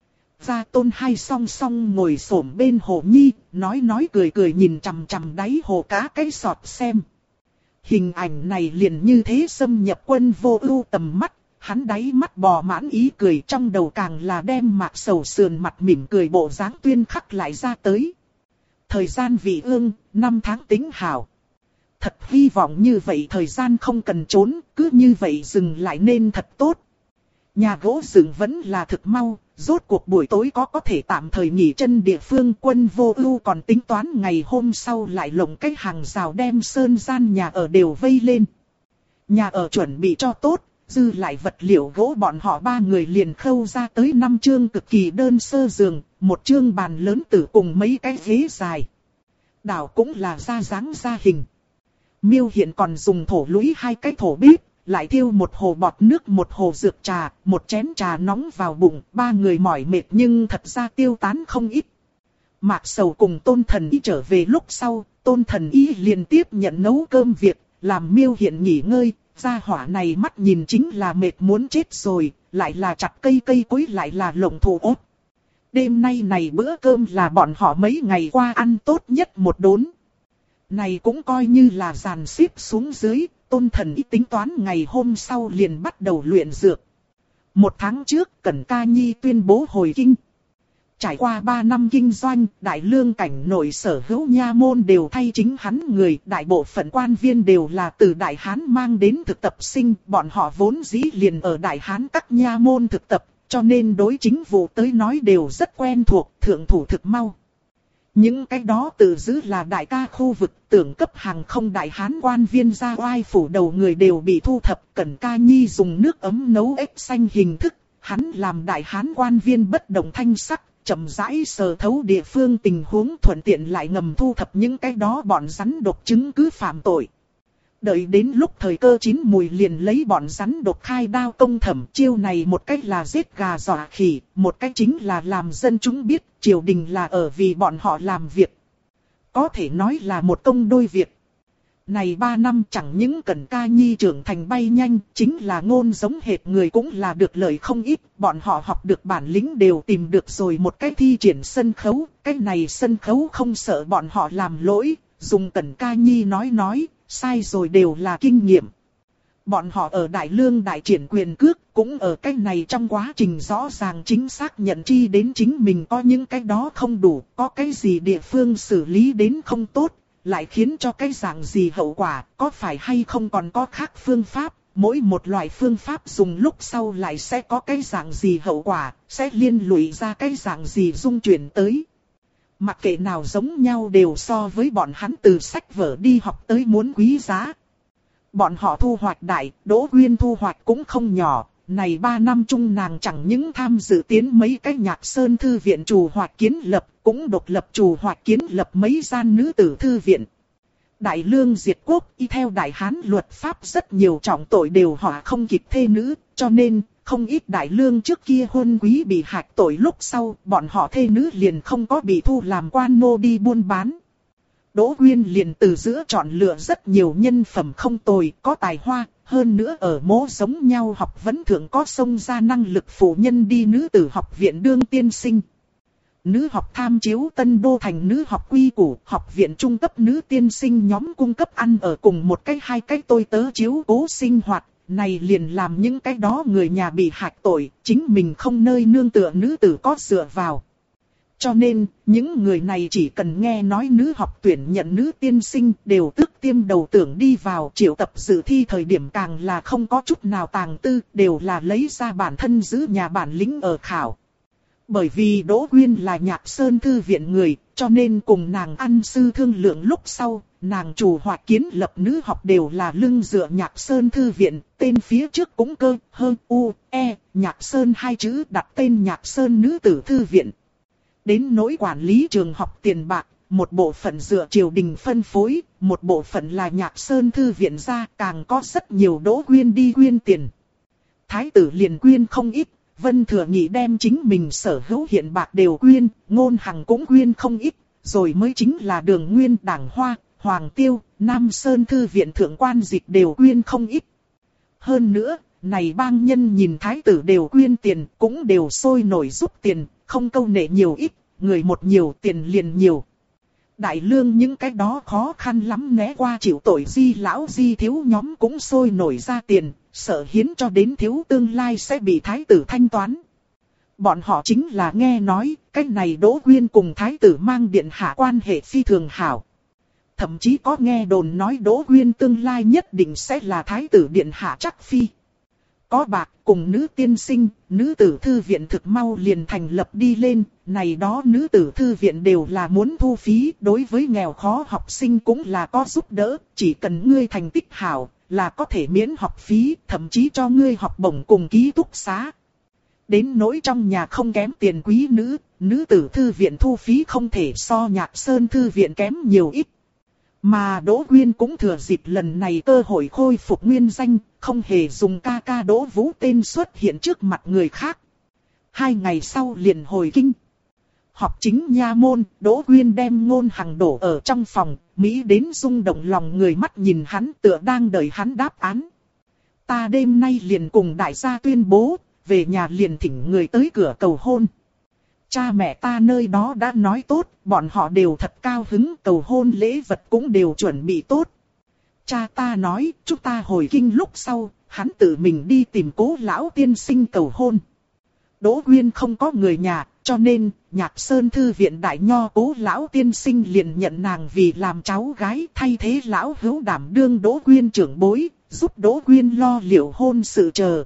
Gia Tôn hai song song ngồi xổm bên hồ nhi, nói cười nhìn chằm chằm đáy hồ cá cái sọt xem. Hình ảnh này liền như thế xâm nhập Quân Vô Ưu tầm mắt, hắn đáy mắt bò mãn ý cười, trong đầu càng là đem Mạc Sầu sườn mặt mỉm cười bộ dáng tuyên khắc lại ra tới. Thời gian vị ương, 5 tháng tính hảo. Thật hy vọng như vậy thời gian không cần trốn, cứ như vậy dừng lại nên thật tốt. Nhà gỗ dựng vẫn là thực mau, rốt cuộc buổi tối có thể tạm thời nghỉ chân địa phương. Quân Vô Ưu còn tính toán ngày hôm sau lại lộng cái hàng rào đem sơn gian nhà ở đều vây lên. Nhà ở chuẩn bị cho tốt, dư lại vật liệu gỗ bọn họ 3 người liền khâu ra tới 5 chương cực kỳ đơn sơ giường, một chương bàn lớn tử cùng mấy cái ghế dài. Đảo cũng là ra dáng ra hình. Miêu Hiện còn dùng thổ lũy 2 cái thổ bếp, lại thiêu một hồ bọt nước, một hồ dược trà, một chén trà nóng vào bụng. 3 người mỏi mệt nhưng thật ra tiêu tán không ít. Mạc Sầu cùng Tôn Thần Y trở về lúc sau, Tôn Thần Y liền tiếp nhận nấu cơm việc, làm Miêu Hiện nghỉ ngơi. Gia hỏa này mắt nhìn chính là mệt muốn chết rồi, lại là chặt cây cối lại là lộng thủ ốt. Đêm nay này bữa cơm là bọn họ mấy ngày qua ăn tốt nhất một đốn. Này cũng coi như là dàn xếp xuống dưới, Tôn Thần Y tính toán ngày hôm sau liền bắt đầu luyện dược. 1 tháng trước, Cẩn Ca Nhi tuyên bố hồi kinh. Trải qua 3 năm kinh doanh, Đại Lương cảnh nội sở hữu nha môn đều thay chính hắn người, đại bộ phận quan viên đều là từ Đại Hán mang đến thực tập sinh, bọn họ vốn dĩ liền ở Đại Hán các nha môn thực tập, cho nên đối chính vụ tới nói đều rất quen thuộc, thượng thủ thực mau. Những cái đó tự giữ là đại ca khu vực, tưởng cấp hàng không Đại Hán quan viên ra oai phủ đầu người đều bị thu thập. Cẩn Ca Nhi dùng nước ấm nấu ếch xanh hình thức, hắn làm Đại Hán quan viên bất động thanh sắc, chậm rãi sờ thấu địa phương tình huống, thuận tiện lại ngầm thu thập những cái đó bọn rắn độc chứng cứ phạm tội. Đợi đến lúc thời cơ chín mùi liền lấy bọn rắn độc khai đao công thẩm. Chiêu này một cách là giết gà dọa khỉ, một cách chính là làm dân chúng biết triều đình là ở vì bọn họ làm việc. Có thể nói là một công đôi việc. Này 3 năm chẳng những Cẩn Ca Nhi trưởng thành bay nhanh, chính là ngôn giống hệt người cũng là được lợi không ít. Bọn họ học được bản lĩnh đều tìm được rồi một cách thi triển sân khấu. Cái này sân khấu không sợ bọn họ làm lỗi, dùng Cẩn Ca Nhi nói, sai rồi đều là kinh nghiệm. Bọn họ ở Đại Lương đại triển quyền cước, cũng ở cái này trong quá trình rõ ràng chính xác nhận chi đến chính mình có những cái đó không đủ, có cái gì địa phương xử lý đến không tốt, lại khiến cho cái dạng gì hậu quả, có phải hay không còn có khác phương pháp, mỗi một loại phương pháp dùng lúc sau lại sẽ có cái dạng gì hậu quả, sẽ liên lụy ra cái dạng gì dung chuyển tới. Mặc kệ nào giống nhau đều so với bọn hắn từ sách vở đi học tới muốn quý giá. Bọn họ thu hoạch đại, Đỗ Quyên thu hoạch cũng không nhỏ. Này 3 năm chung nàng chẳng những tham dự tiến mấy cái Nhạc Sơn thư viện trù hoạch kiến lập, cũng độc lập trù hoạch kiến lập mấy gian nữ tử thư viện. Đại Lương diệt quốc, y theo Đại Hán luật pháp rất nhiều trọng tội đều họ không kịp thê nữ, cho nên không ít Đại Lương trước kia hôn quý bị hạch tội lúc sau, bọn họ thê nữ liền không có bị thu làm quan nô đi buôn bán. Đỗ Quyên liền từ giữa chọn lựa rất nhiều nhân phẩm không tồi, có tài hoa, hơn nữa ở mố giống nhau học vấn thượng có xông ra năng lực phụ nhân đi nữ tử học viện đương tiên sinh. Nữ học tham chiếu Tân Đô thành nữ học quy củ, học viện trung cấp nữ tiên sinh nhóm cung cấp ăn ở cùng một cái hai cái tôi tớ chiếu cố sinh hoạt, này liền làm những cái đó người nhà bị hạch tội, chính mình không nơi nương tựa nữ tử có dựa vào. Cho nên, những người này chỉ cần nghe nói nữ học tuyển nhận nữ tiên sinh đều tức tiêm đầu tưởng đi vào, triệu tập dự thi thời điểm càng là không có chút nào tàng tư, đều là lấy ra bản thân giữ nhà bản lĩnh ở khảo. Bởi vì Đỗ Quyên là Nhạc Sơn thư viện người, cho nên cùng nàng ăn sư thương lượng lúc sau, nàng chủ hoạch kiến lập nữ học đều là lưng dựa Nhạc Sơn thư viện, tên phía trước cũng cơ, hơn, u, e, Nhạc Sơn hai chữ đặt tên Nhạc Sơn nữ tử thư viện. Đến nỗi quản lý trường học tiền bạc, một bộ phận dựa triều đình phân phối, một bộ phận là Nhạc Sơn thư viện ra, càng có rất nhiều Đỗ Quyên đi quyên tiền. Thái tử liền quyên không ít, Vân Thừa Nghị đem chính mình sở hữu hiện bạc đều quyên, Ngôn Hằng cũng quyên không ít, rồi mới chính là Đường Nguyên, Đảng Hoa, Hoàng Tiêu, Nam Sơn thư viện thượng quan dịch đều quyên không ít. Hơn nữa, này bang nhân nhìn thái tử đều quyên tiền, cũng đều sôi nổi giúp tiền, không câu nệ nhiều ít, người một nhiều tiền liền nhiều. Đại Lương những cái đó khó khăn lắm né qua chịu tội di lão di thiếu nhóm cũng sôi nổi ra tiền, sợ hiến cho đến thiếu tương lai sẽ bị thái tử thanh toán. Bọn họ chính là nghe nói, cái này Đỗ Quyên cùng thái tử mang điện hạ quan hệ phi thường hảo. Thậm chí có nghe đồn nói Đỗ Quyên tương lai nhất định sẽ là thái tử điện hạ chắc phi. Có bạc cùng nữ tiên sinh, nữ tử thư viện thực mau liền thành lập đi lên, này đó nữ tử thư viện đều là muốn thu phí, đối với nghèo khó học sinh cũng là có giúp đỡ, chỉ cần ngươi thành tích hảo, là có thể miễn học phí, thậm chí cho ngươi học bổng cùng ký túc xá. Đến nỗi trong nhà không kém tiền quý nữ, nữ tử thư viện thu phí không thể so Nhạc Sơn thư viện kém nhiều ít. Mà Đỗ Quyên cũng thừa dịp lần này cơ hội khôi phục nguyên danh, không hề dùng ca ca Đỗ Vũ tên xuất hiện trước mặt người khác. 2 ngày sau liền hồi kinh. Học chính nha môn, Đỗ Quyên đem Ngôn Hằng đổ ở trong phòng, Mỹ đến rung động lòng người mắt nhìn hắn tựa đang đợi hắn đáp án. Ta đêm nay liền cùng đại gia tuyên bố, về nhà liền thỉnh người tới cửa cầu hôn. Cha mẹ ta nơi đó đã nói tốt, bọn họ đều thật cao hứng, cầu hôn lễ vật cũng đều chuẩn bị tốt. Cha ta nói, chúng ta hồi kinh lúc sau, hắn tự mình đi tìm Cố lão tiên sinh cầu hôn. Đỗ Quyên không có người nhà, cho nên, Nhạc Sơn thư viện đại nho Cố lão tiên sinh liền nhận nàng vì làm cháu gái, thay thế lão hữu đảm đương Đỗ Quyên trưởng bối, giúp Đỗ Quyên lo liệu hôn sự chờ.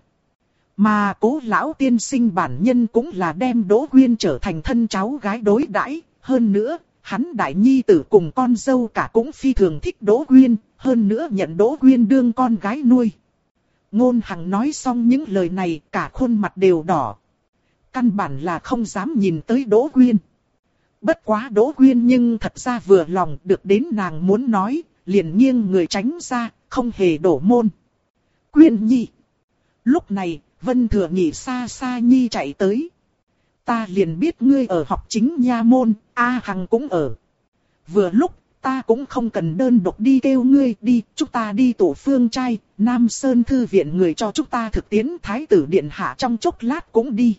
Mà Cố lão tiên sinh bản nhân cũng là đem Đỗ Quyên trở thành thân cháu gái đối đãi, hơn nữa, hắn đại nhi tử cùng con dâu cả cũng phi thường thích Đỗ Quyên, hơn nữa nhận Đỗ Quyên đương con gái nuôi. Ngôn Hằng nói xong những lời này, cả khuôn mặt đều đỏ. Căn bản là không dám nhìn tới Đỗ Quyên. Bất quá Đỗ Quyên nhưng thật ra vừa lòng, được đến nàng muốn nói, liền nghiêng người tránh ra, không hề đổ môn. Quyên Nhi. Lúc này, Vân Thừa Nhị xa xa Nhi chạy tới. Ta liền biết ngươi ở học chính nha môn, A Hằng cũng ở. Vừa lúc, ta cũng không cần đơn độc đi kêu ngươi đi, chúng ta đi tổ phương trai, Nam Sơn Thư viện người cho chúng ta thực tiễn Thái tử Điện Hạ trong chốc lát cũng đi.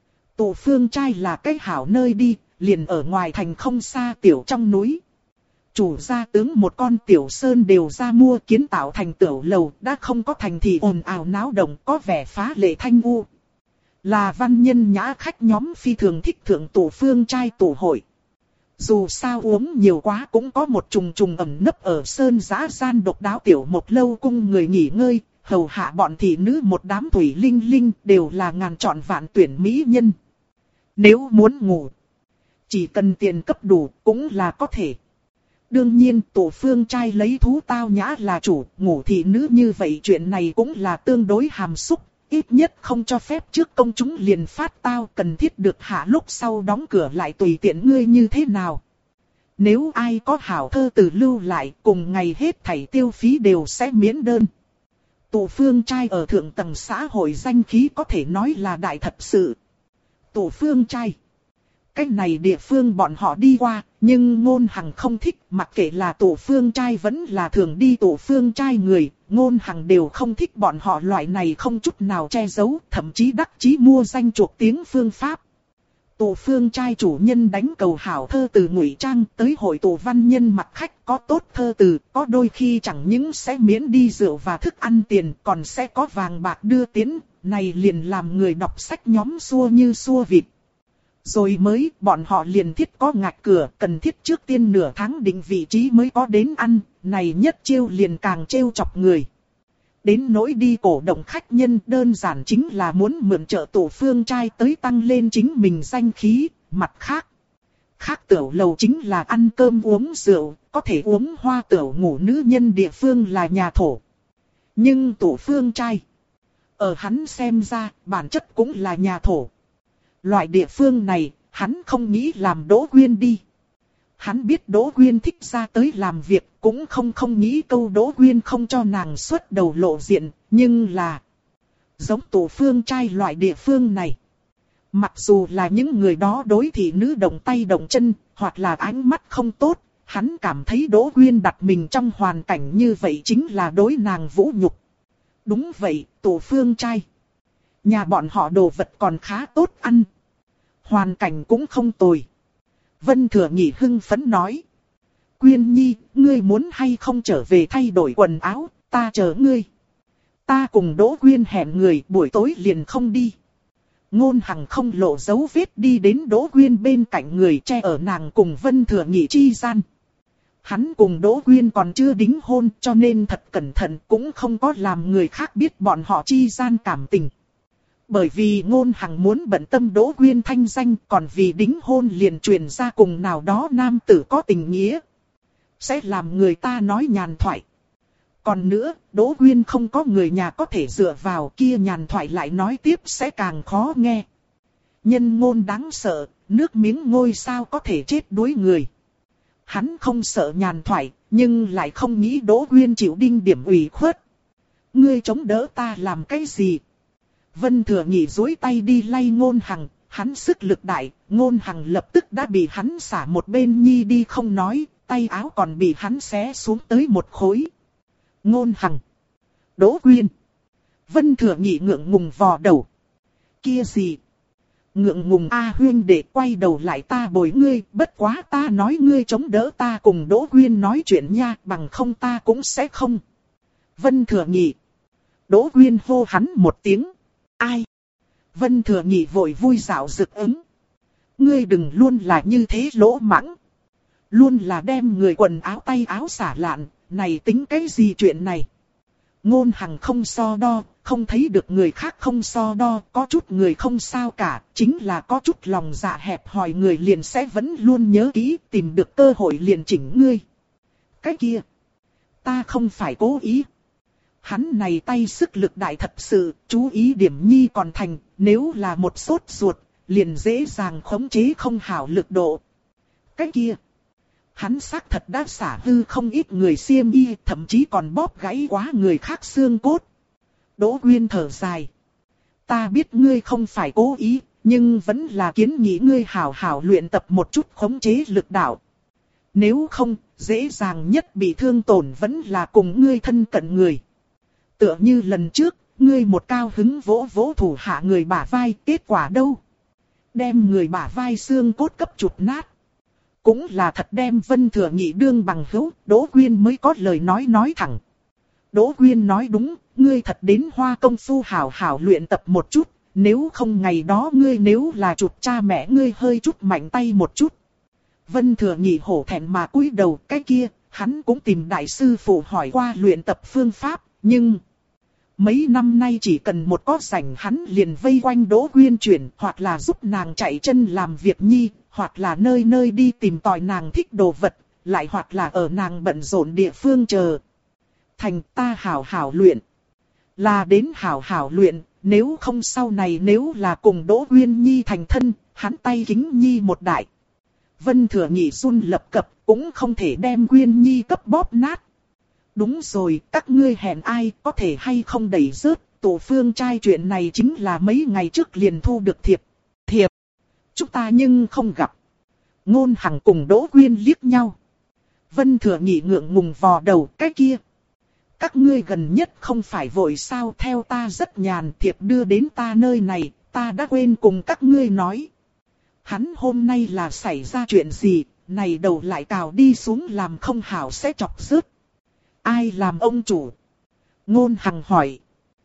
Tổ phương trai là cái hảo nơi đi, liền ở ngoài thành không xa tiểu trong núi. Chủ gia tướng một con tiểu sơn đều ra mua kiến tạo thành tiểu lầu, đã không có thành thì ồn ào náo động, có vẻ phá lệ thanh u. Là văn nhân nhã khách nhóm phi thường thích thượng tổ phương trai tổ hội. Dù sao uống nhiều quá cũng có một trùng trùng ẩn nấp ở sơn giã gian độc đáo tiểu một lâu cung người nghỉ ngơi, hầu hạ bọn thị nữ một đám thủy linh linh đều là ngàn chọn vạn tuyển mỹ nhân. Nếu muốn ngủ, chỉ cần tiền cấp đủ cũng là có thể. Đương nhiên tổ phương trai lấy thú tao nhã là chủ, ngủ thị nữ như vậy chuyện này cũng là tương đối hàm xúc. Ít nhất không cho phép trước công chúng liền phát tao, cần thiết được hạ lúc sau đóng cửa lại tùy tiện ngươi như thế nào. Nếu ai có hảo thơ từ lưu lại, cùng ngày hết thảy tiêu phí đều sẽ miễn đơn. Tổ phương trai ở thượng tầng xã hội danh khí có thể nói là đại thật sự. Tổ phương trai. Cái này địa phương bọn họ đi qua, nhưng Ngôn Hằng không thích, mặc kệ là tổ phương trai vẫn là thường đi tổ phương trai người, Ngôn Hằng đều không thích bọn họ loại này không chút nào che giấu, thậm chí đắc chí mua danh chuộc tiếng phương pháp. Tổ phương trai chủ nhân đánh cầu hảo thơ từ ngụy trang tới hội tổ văn nhân mặc khách có tốt thơ từ, có đôi khi chẳng những sẽ miễn đi rượu và thức ăn tiền, còn sẽ có vàng bạc đưa tiến, này liền làm người đọc sách nhóm xua như xua vịt. Rồi mới bọn họ liền thiết có ngạch cửa, cần thiết trước tiên nửa tháng định vị trí mới có đến ăn, này nhất chiêu liền càng trêu chọc người. Đến nỗi đi cổ động khách nhân đơn giản chính là muốn mượn trợ tổ phương trai tới tăng lên chính mình danh khí, mặt khác. Khác tiểu lầu chính là ăn cơm uống rượu, có thể uống hoa tiểu ngủ nữ nhân địa phương là nhà thổ. Nhưng tổ phương trai, ở hắn xem ra, bản chất cũng là nhà thổ. Loại địa phương này, hắn không nghĩ làm Đỗ Quyên đi. Hắn biết Đỗ Quyên thích ra tới làm việc, cũng không nghĩ câu Đỗ Quyên không cho nàng xuất đầu lộ diện, nhưng là giống tổ phương trai loại địa phương này. Mặc dù là những người đó đối thị nữ động tay động chân, hoặc là ánh mắt không tốt, hắn cảm thấy Đỗ Quyên đặt mình trong hoàn cảnh như vậy chính là đối nàng vũ nhục. Đúng vậy, tổ phương trai. Nhà bọn họ đồ vật còn khá tốt ăn. Hoàn cảnh cũng không tồi. Vân Thừa Nhị hưng phấn nói. Quyên Nhi, ngươi muốn hay không trở về thay đổi quần áo, ta chờ ngươi. Ta cùng Đỗ Quyên hẹn người buổi tối liền không đi. Ngôn Hằng không lộ dấu vết đi đến Đỗ Quyên bên cạnh người che ở nàng cùng Vân Thừa Nhị chi gian. Hắn cùng Đỗ Quyên còn chưa đính hôn cho nên thật cẩn thận cũng không có làm người khác biết bọn họ chi gian cảm tình. Bởi vì Ngôn Hằng muốn bận tâm Đỗ Quyên thanh danh, còn vì đính hôn liền truyền ra cùng nào đó nam tử có tình nghĩa. Sẽ làm người ta nói nhàn thoại. Còn nữa, Đỗ Quyên không có người nhà có thể dựa vào, kia nhàn thoại lại nói tiếp sẽ càng khó nghe. Nhân ngôn đáng sợ, nước miếng ngôi sao có thể chết đuối người. Hắn không sợ nhàn thoại, nhưng lại không nghĩ Đỗ Quyên chịu đinh điểm ủy khuất. Ngươi chống đỡ ta làm cái gì? Vân Thừa Nhị duỗi tay đi lay Ngôn Hằng, hắn sức lực đại, Ngôn Hằng lập tức đã bị hắn xả một bên nhi đi không nói, tay áo còn bị hắn xé xuống tới một khối. Ngôn Hằng, Đỗ Quyên. Vân Thừa Nhị ngượng ngùng vò đầu. Kia gì? Ngượng ngùng a huyên để quay đầu lại ta bồi ngươi, bất quá ta nói ngươi chống đỡ ta cùng Đỗ Quyên nói chuyện nha, bằng không ta cũng sẽ không. Vân Thừa Nhị. Đỗ Quyên hô hắn một tiếng. Ai? Vân Thừa Nhị vội vui dạo rực ứng. Ngươi đừng luôn là như thế lỗ mãng. Luôn là đem người quần áo tay áo xả lạn, này tính cái gì chuyện này? Ngôn Hằng không so đo, không thấy được người khác không so đo, có chút người không sao cả, chính là có chút lòng dạ hẹp hòi người liền sẽ vẫn luôn nhớ kỹ, tìm được cơ hội liền chỉnh ngươi. Cái kia, ta không phải cố ý. Hắn này tay sức lực đại thật sự, chú ý điểm nhi còn thành, nếu là một sốt ruột, liền dễ dàng khống chế không hảo lực độ. Cái kia, Hắn xác thật đã xả hư không ít người xiêm y, thậm chí còn bóp gãy quá người khác xương cốt. Đỗ Quyên thở dài. Ta biết ngươi không phải cố ý, nhưng vẫn là kiến nghị ngươi hảo hảo luyện tập một chút khống chế lực đạo. Nếu không, dễ dàng nhất bị thương tổn vẫn là cùng ngươi thân cận người. Tựa như lần trước, ngươi một cao hứng vỗ vỗ thủ hạ người bả vai, kết quả đâu? Đem người bả vai xương cốt cấp chụp nát. Cũng là thật đem Vân Thừa Nhị đương bằng hữu, Đỗ Quyên mới có lời nói thẳng. Đỗ Quyên nói đúng, ngươi thật đến Hoa công phu hảo hảo luyện tập một chút, nếu không ngày đó ngươi nếu là chụp cha mẹ ngươi hơi chút mạnh tay một chút. Vân Thừa Nhị hổ thẹn mà cúi đầu, cái kia, hắn cũng tìm đại sư phụ hỏi qua luyện tập phương pháp, nhưng mấy năm nay chỉ cần một có rảnh hắn liền vây quanh Đỗ Quyên chuyển, hoặc là giúp nàng chạy chân làm việc nhi, hoặc là nơi nơi đi tìm tòi nàng thích đồ vật, lại hoặc là ở nàng bận rộn địa phương chờ. Thành ta hảo hảo luyện. Là đến hảo hảo luyện, nếu không sau này nếu là cùng Đỗ Quyên Nhi thành thân, hắn tay kính Nhi một đại. Vân Thừa Nhị run lập cập, cũng không thể đem Quyên Nhi cấp bóp nát. Đúng rồi, các ngươi hẹn ai, có thể hay không đẩy rớt, tổ phương trai chuyện này chính là mấy ngày trước liền thu được thiệp. Thiệp, chúng ta nhưng không gặp. Ngôn Hằng cùng Đỗ Quyên liếc nhau. Vân Thừa Nhị ngượng ngùng vò đầu, cái kia. Các ngươi gần nhất không phải vội sao, theo ta rất nhàn, thiệp đưa đến ta nơi này, ta đã quên cùng các ngươi nói. Hắn hôm nay là xảy ra chuyện gì, này đầu lại cào đi xuống làm không hảo sẽ chọc rớt. Ai làm ông chủ? Ngôn Hằng hỏi.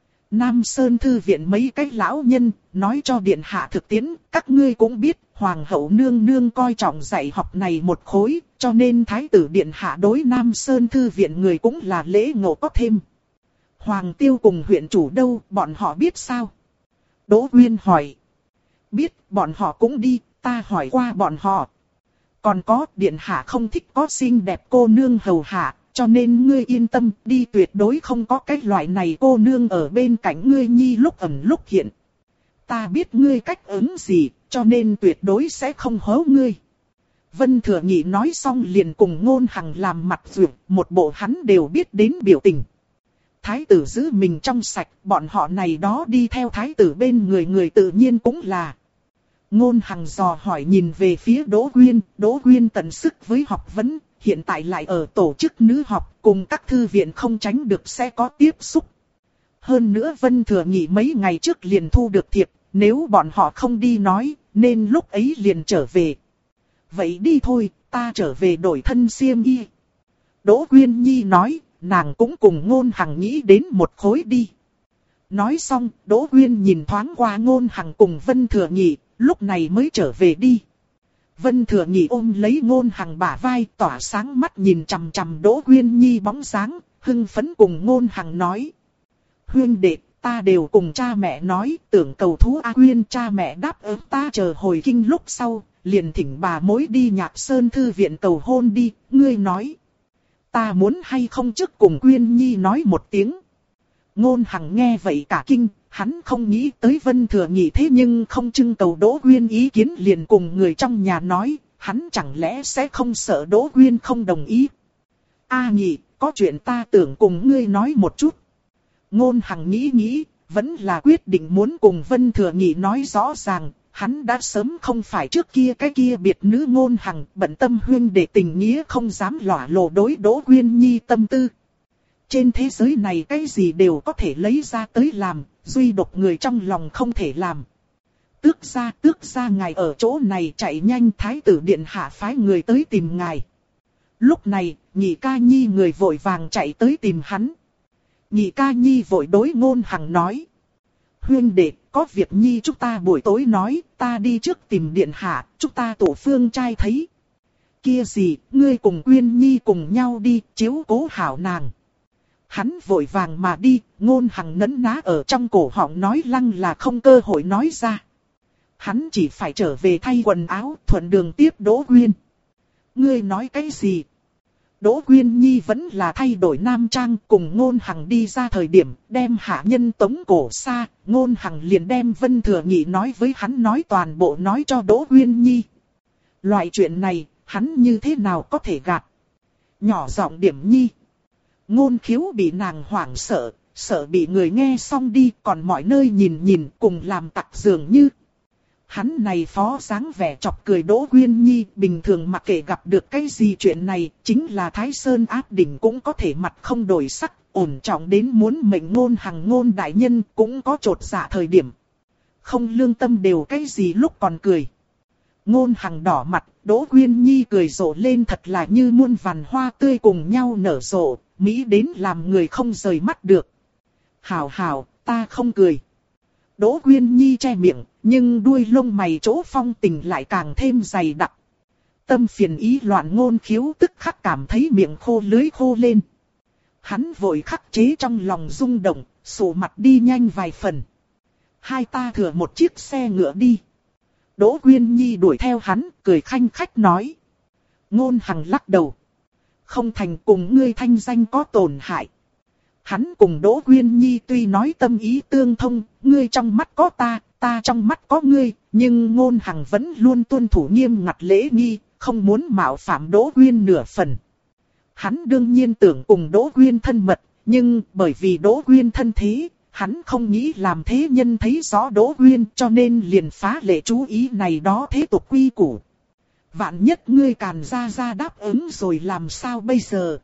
Nam Sơn Thư viện mấy cái lão nhân, nói cho điện hạ thực tiễn, các ngươi cũng biết, Hoàng hậu nương nương coi trọng dạy học này một khối, cho nên Thái tử điện hạ đối Nam Sơn Thư viện người cũng là lễ ngộ có thêm. Hoàng Tiêu cùng huyện chủ đâu, bọn họ biết sao? Đỗ Quyên hỏi. Biết, bọn họ cũng đi, ta hỏi qua bọn họ. Còn có, điện hạ không thích có xinh đẹp cô nương hầu hạ. Cho nên ngươi yên tâm, đi tuyệt đối không có cái loại này cô nương ở bên cạnh ngươi nhi lúc ẩn lúc hiện. Ta biết ngươi cách ứng gì, cho nên tuyệt đối sẽ không hố ngươi. Vân Thừa Nhị nói xong liền cùng Ngôn Hằng làm mặt duyệt, một bộ hắn đều biết đến biểu tình. Thái tử giữ mình trong sạch, bọn họ này đó đi theo thái tử bên người tự nhiên cũng là. Ngôn Hằng dò hỏi nhìn về phía Đỗ Quyên tận sức với học vấn. Hiện tại lại ở tổ chức nữ học, cùng các thư viện không tránh được sẽ có tiếp xúc. Hơn nữa Vân Thừa Nhị mấy ngày trước liền thu được thiệp, nếu bọn họ không đi nói, nên lúc ấy liền trở về. Vậy đi thôi, ta trở về đổi thân xiêm y. Đỗ Quyên Nhi nói, nàng cũng cùng Ngôn Hằng nghĩ đến một khối đi. Nói xong, Đỗ Quyên nhìn thoáng qua Ngôn Hằng cùng Vân Thừa Nhị, lúc này mới trở về đi. Vân Thừa Nhị ôm lấy Ngôn Hằng bả vai, tỏa sáng mắt nhìn chằm chằm Đỗ Quyên Nhi bóng dáng, hưng phấn cùng Ngôn Hằng nói. Huyên đệ, ta đều cùng cha mẹ nói, tưởng cầu thú A Quyên, cha mẹ đáp ứng ta chờ hồi kinh lúc sau, liền thỉnh bà mối đi Nhạc Sơn Thư viện cầu hôn đi, ngươi nói. Ta muốn hay không trước cùng Quyên Nhi nói một tiếng. Ngôn Hằng nghe vậy cả kinh. Hắn không nghĩ tới Vân Thừa Nhị thế nhưng không trưng cầu Đỗ Quyên ý kiến liền cùng người trong nhà nói, hắn chẳng lẽ sẽ không sợ Đỗ Quyên không đồng ý. A Nhị, có chuyện ta tưởng cùng ngươi nói một chút. Ngôn Hằng nghĩ, vẫn là quyết định muốn cùng Vân Thừa Nhị nói rõ ràng, hắn đã sớm không phải trước kia cái kia biệt nữ Ngôn Hằng, bận tâm huyên để tình nghĩa không dám lỏa lộ đối Đỗ Quyên Nhi tâm tư. Trên thế giới này cái gì đều có thể lấy ra tới làm, duy độc người trong lòng không thể làm. Tước gia ngài ở chỗ này, chạy nhanh, thái tử điện hạ phái người tới tìm ngài. Lúc này, Nhị Ca Nhi người vội vàng chạy tới tìm hắn. Nhị Ca Nhi vội đối Ngôn Hằng nói. Huyên đệ, có việc Nhi chúng ta buổi tối nói, ta đi trước tìm điện hạ, chúng ta tổ phương trai thấy. Kia gì, ngươi cùng Quyên Nhi cùng nhau đi, chiếu cố hảo nàng. Hắn vội vàng mà đi, Ngôn Hằng nấn ná ở trong cổ họng nói lăng là không cơ hội nói ra. Hắn chỉ phải trở về thay quần áo, thuận đường tiếp Đỗ Quyên. Ngươi nói cái gì? Đỗ Quyên Nhi vẫn là thay đổi nam trang, cùng Ngôn Hằng đi ra thời điểm, đem hạ nhân tống cổ xa, Ngôn Hằng liền đem Vân Thừa Nhị nói với hắn nói toàn bộ nói cho Đỗ Quyên Nhi. Loại chuyện này, Hắn như thế nào có thể gạt? Nhỏ giọng điểm nhi. Ngôn Khiếu bị nàng hoảng sợ, sợ bị người nghe xong đi, còn mọi nơi nhìn nhìn cùng làm tặc dường như. Hắn này phó dáng vẻ chọc cười Đỗ Quyên Nhi, bình thường mặc kệ gặp được cái gì chuyện này, chính là Thái Sơn áp đỉnh cũng có thể mặt không đổi sắc, ổn trọng đến muốn mệnh Ngôn Hằng Ngôn đại nhân cũng có trột dạ thời điểm. Không lương tâm đều cái gì lúc còn cười. Ngôn Hằng đỏ mặt, Đỗ Quyên Nhi cười rộ lên thật là như muôn vàn hoa tươi cùng nhau nở rộ, mỹ đến làm người không rời mắt được. Hảo hảo, ta không cười. Đỗ Quyên Nhi che miệng, nhưng đuôi lông mày chỗ phong tình lại càng thêm dày đặc. Tâm phiền ý loạn Ngôn Khiếu tức khắc cảm thấy miệng khô lưỡi khô lên. Hắn vội khắc chế trong lòng rung động, sụ mặt đi nhanh vài phần. Hai ta thừa một chiếc xe ngựa đi. Đỗ Quyên Nhi đuổi theo hắn, cười khanh khách nói. Ngôn Hằng lắc đầu. Không thành cùng ngươi thanh danh có tổn hại. Hắn cùng Đỗ Quyên Nhi tuy nói tâm ý tương thông, ngươi trong mắt có ta, ta trong mắt có ngươi, nhưng Ngôn Hằng vẫn luôn tuân thủ nghiêm ngặt lễ nghi, không muốn mạo phạm Đỗ Quyên nửa phần. Hắn đương nhiên tưởng cùng Đỗ Quyên thân mật, nhưng bởi vì Đỗ Quyên thân thế, hắn không nghĩ làm thế nhân thấy rõ Đỗ Quyên, cho nên liền phá lệ chú ý này đó thế tục quy củ. Vạn nhất ngươi Càn gia đáp ứng rồi làm sao bây giờ?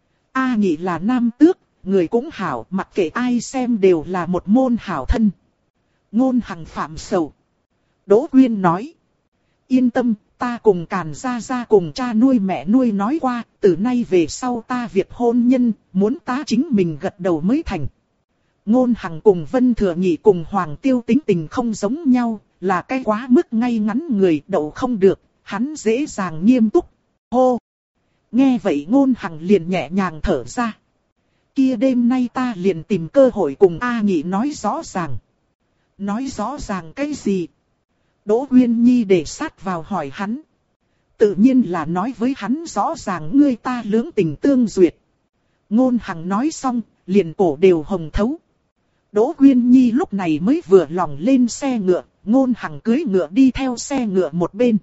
A Nhị là nam tước, người cũng hảo, mặc kệ ai xem đều là một môn hảo thân. Ngôn Hằng phạm sầu. Đỗ Quyên nói. Yên tâm, ta cùng Càn gia cùng cha nuôi mẹ nuôi nói qua, từ nay về sau ta việc hôn nhân, muốn ta chính mình gật đầu mới thành. Ngôn Hằng cùng Vân Thừa Nhị cùng Hoàng Tiêu tính tình không giống nhau, là cái quá mức ngay ngắn người đậu không được, hắn dễ dàng nghiêm túc. Hô! Nghe vậy Ngôn Hằng liền nhẹ nhàng thở ra. Kia đêm nay ta liền tìm cơ hội cùng A Nhị nói rõ ràng. Nói rõ ràng cái gì? Đỗ Quyên Nhi để sát vào hỏi hắn. Tự nhiên là nói với hắn rõ ràng ngươi ta lưỡng tình tương duyệt. Ngôn Hằng nói xong, liền cổ đều hồng thấu. Đỗ Quyên Nhi lúc này mới vừa lòng lên xe ngựa, Ngôn Hằng cưỡi ngựa đi theo xe ngựa một bên.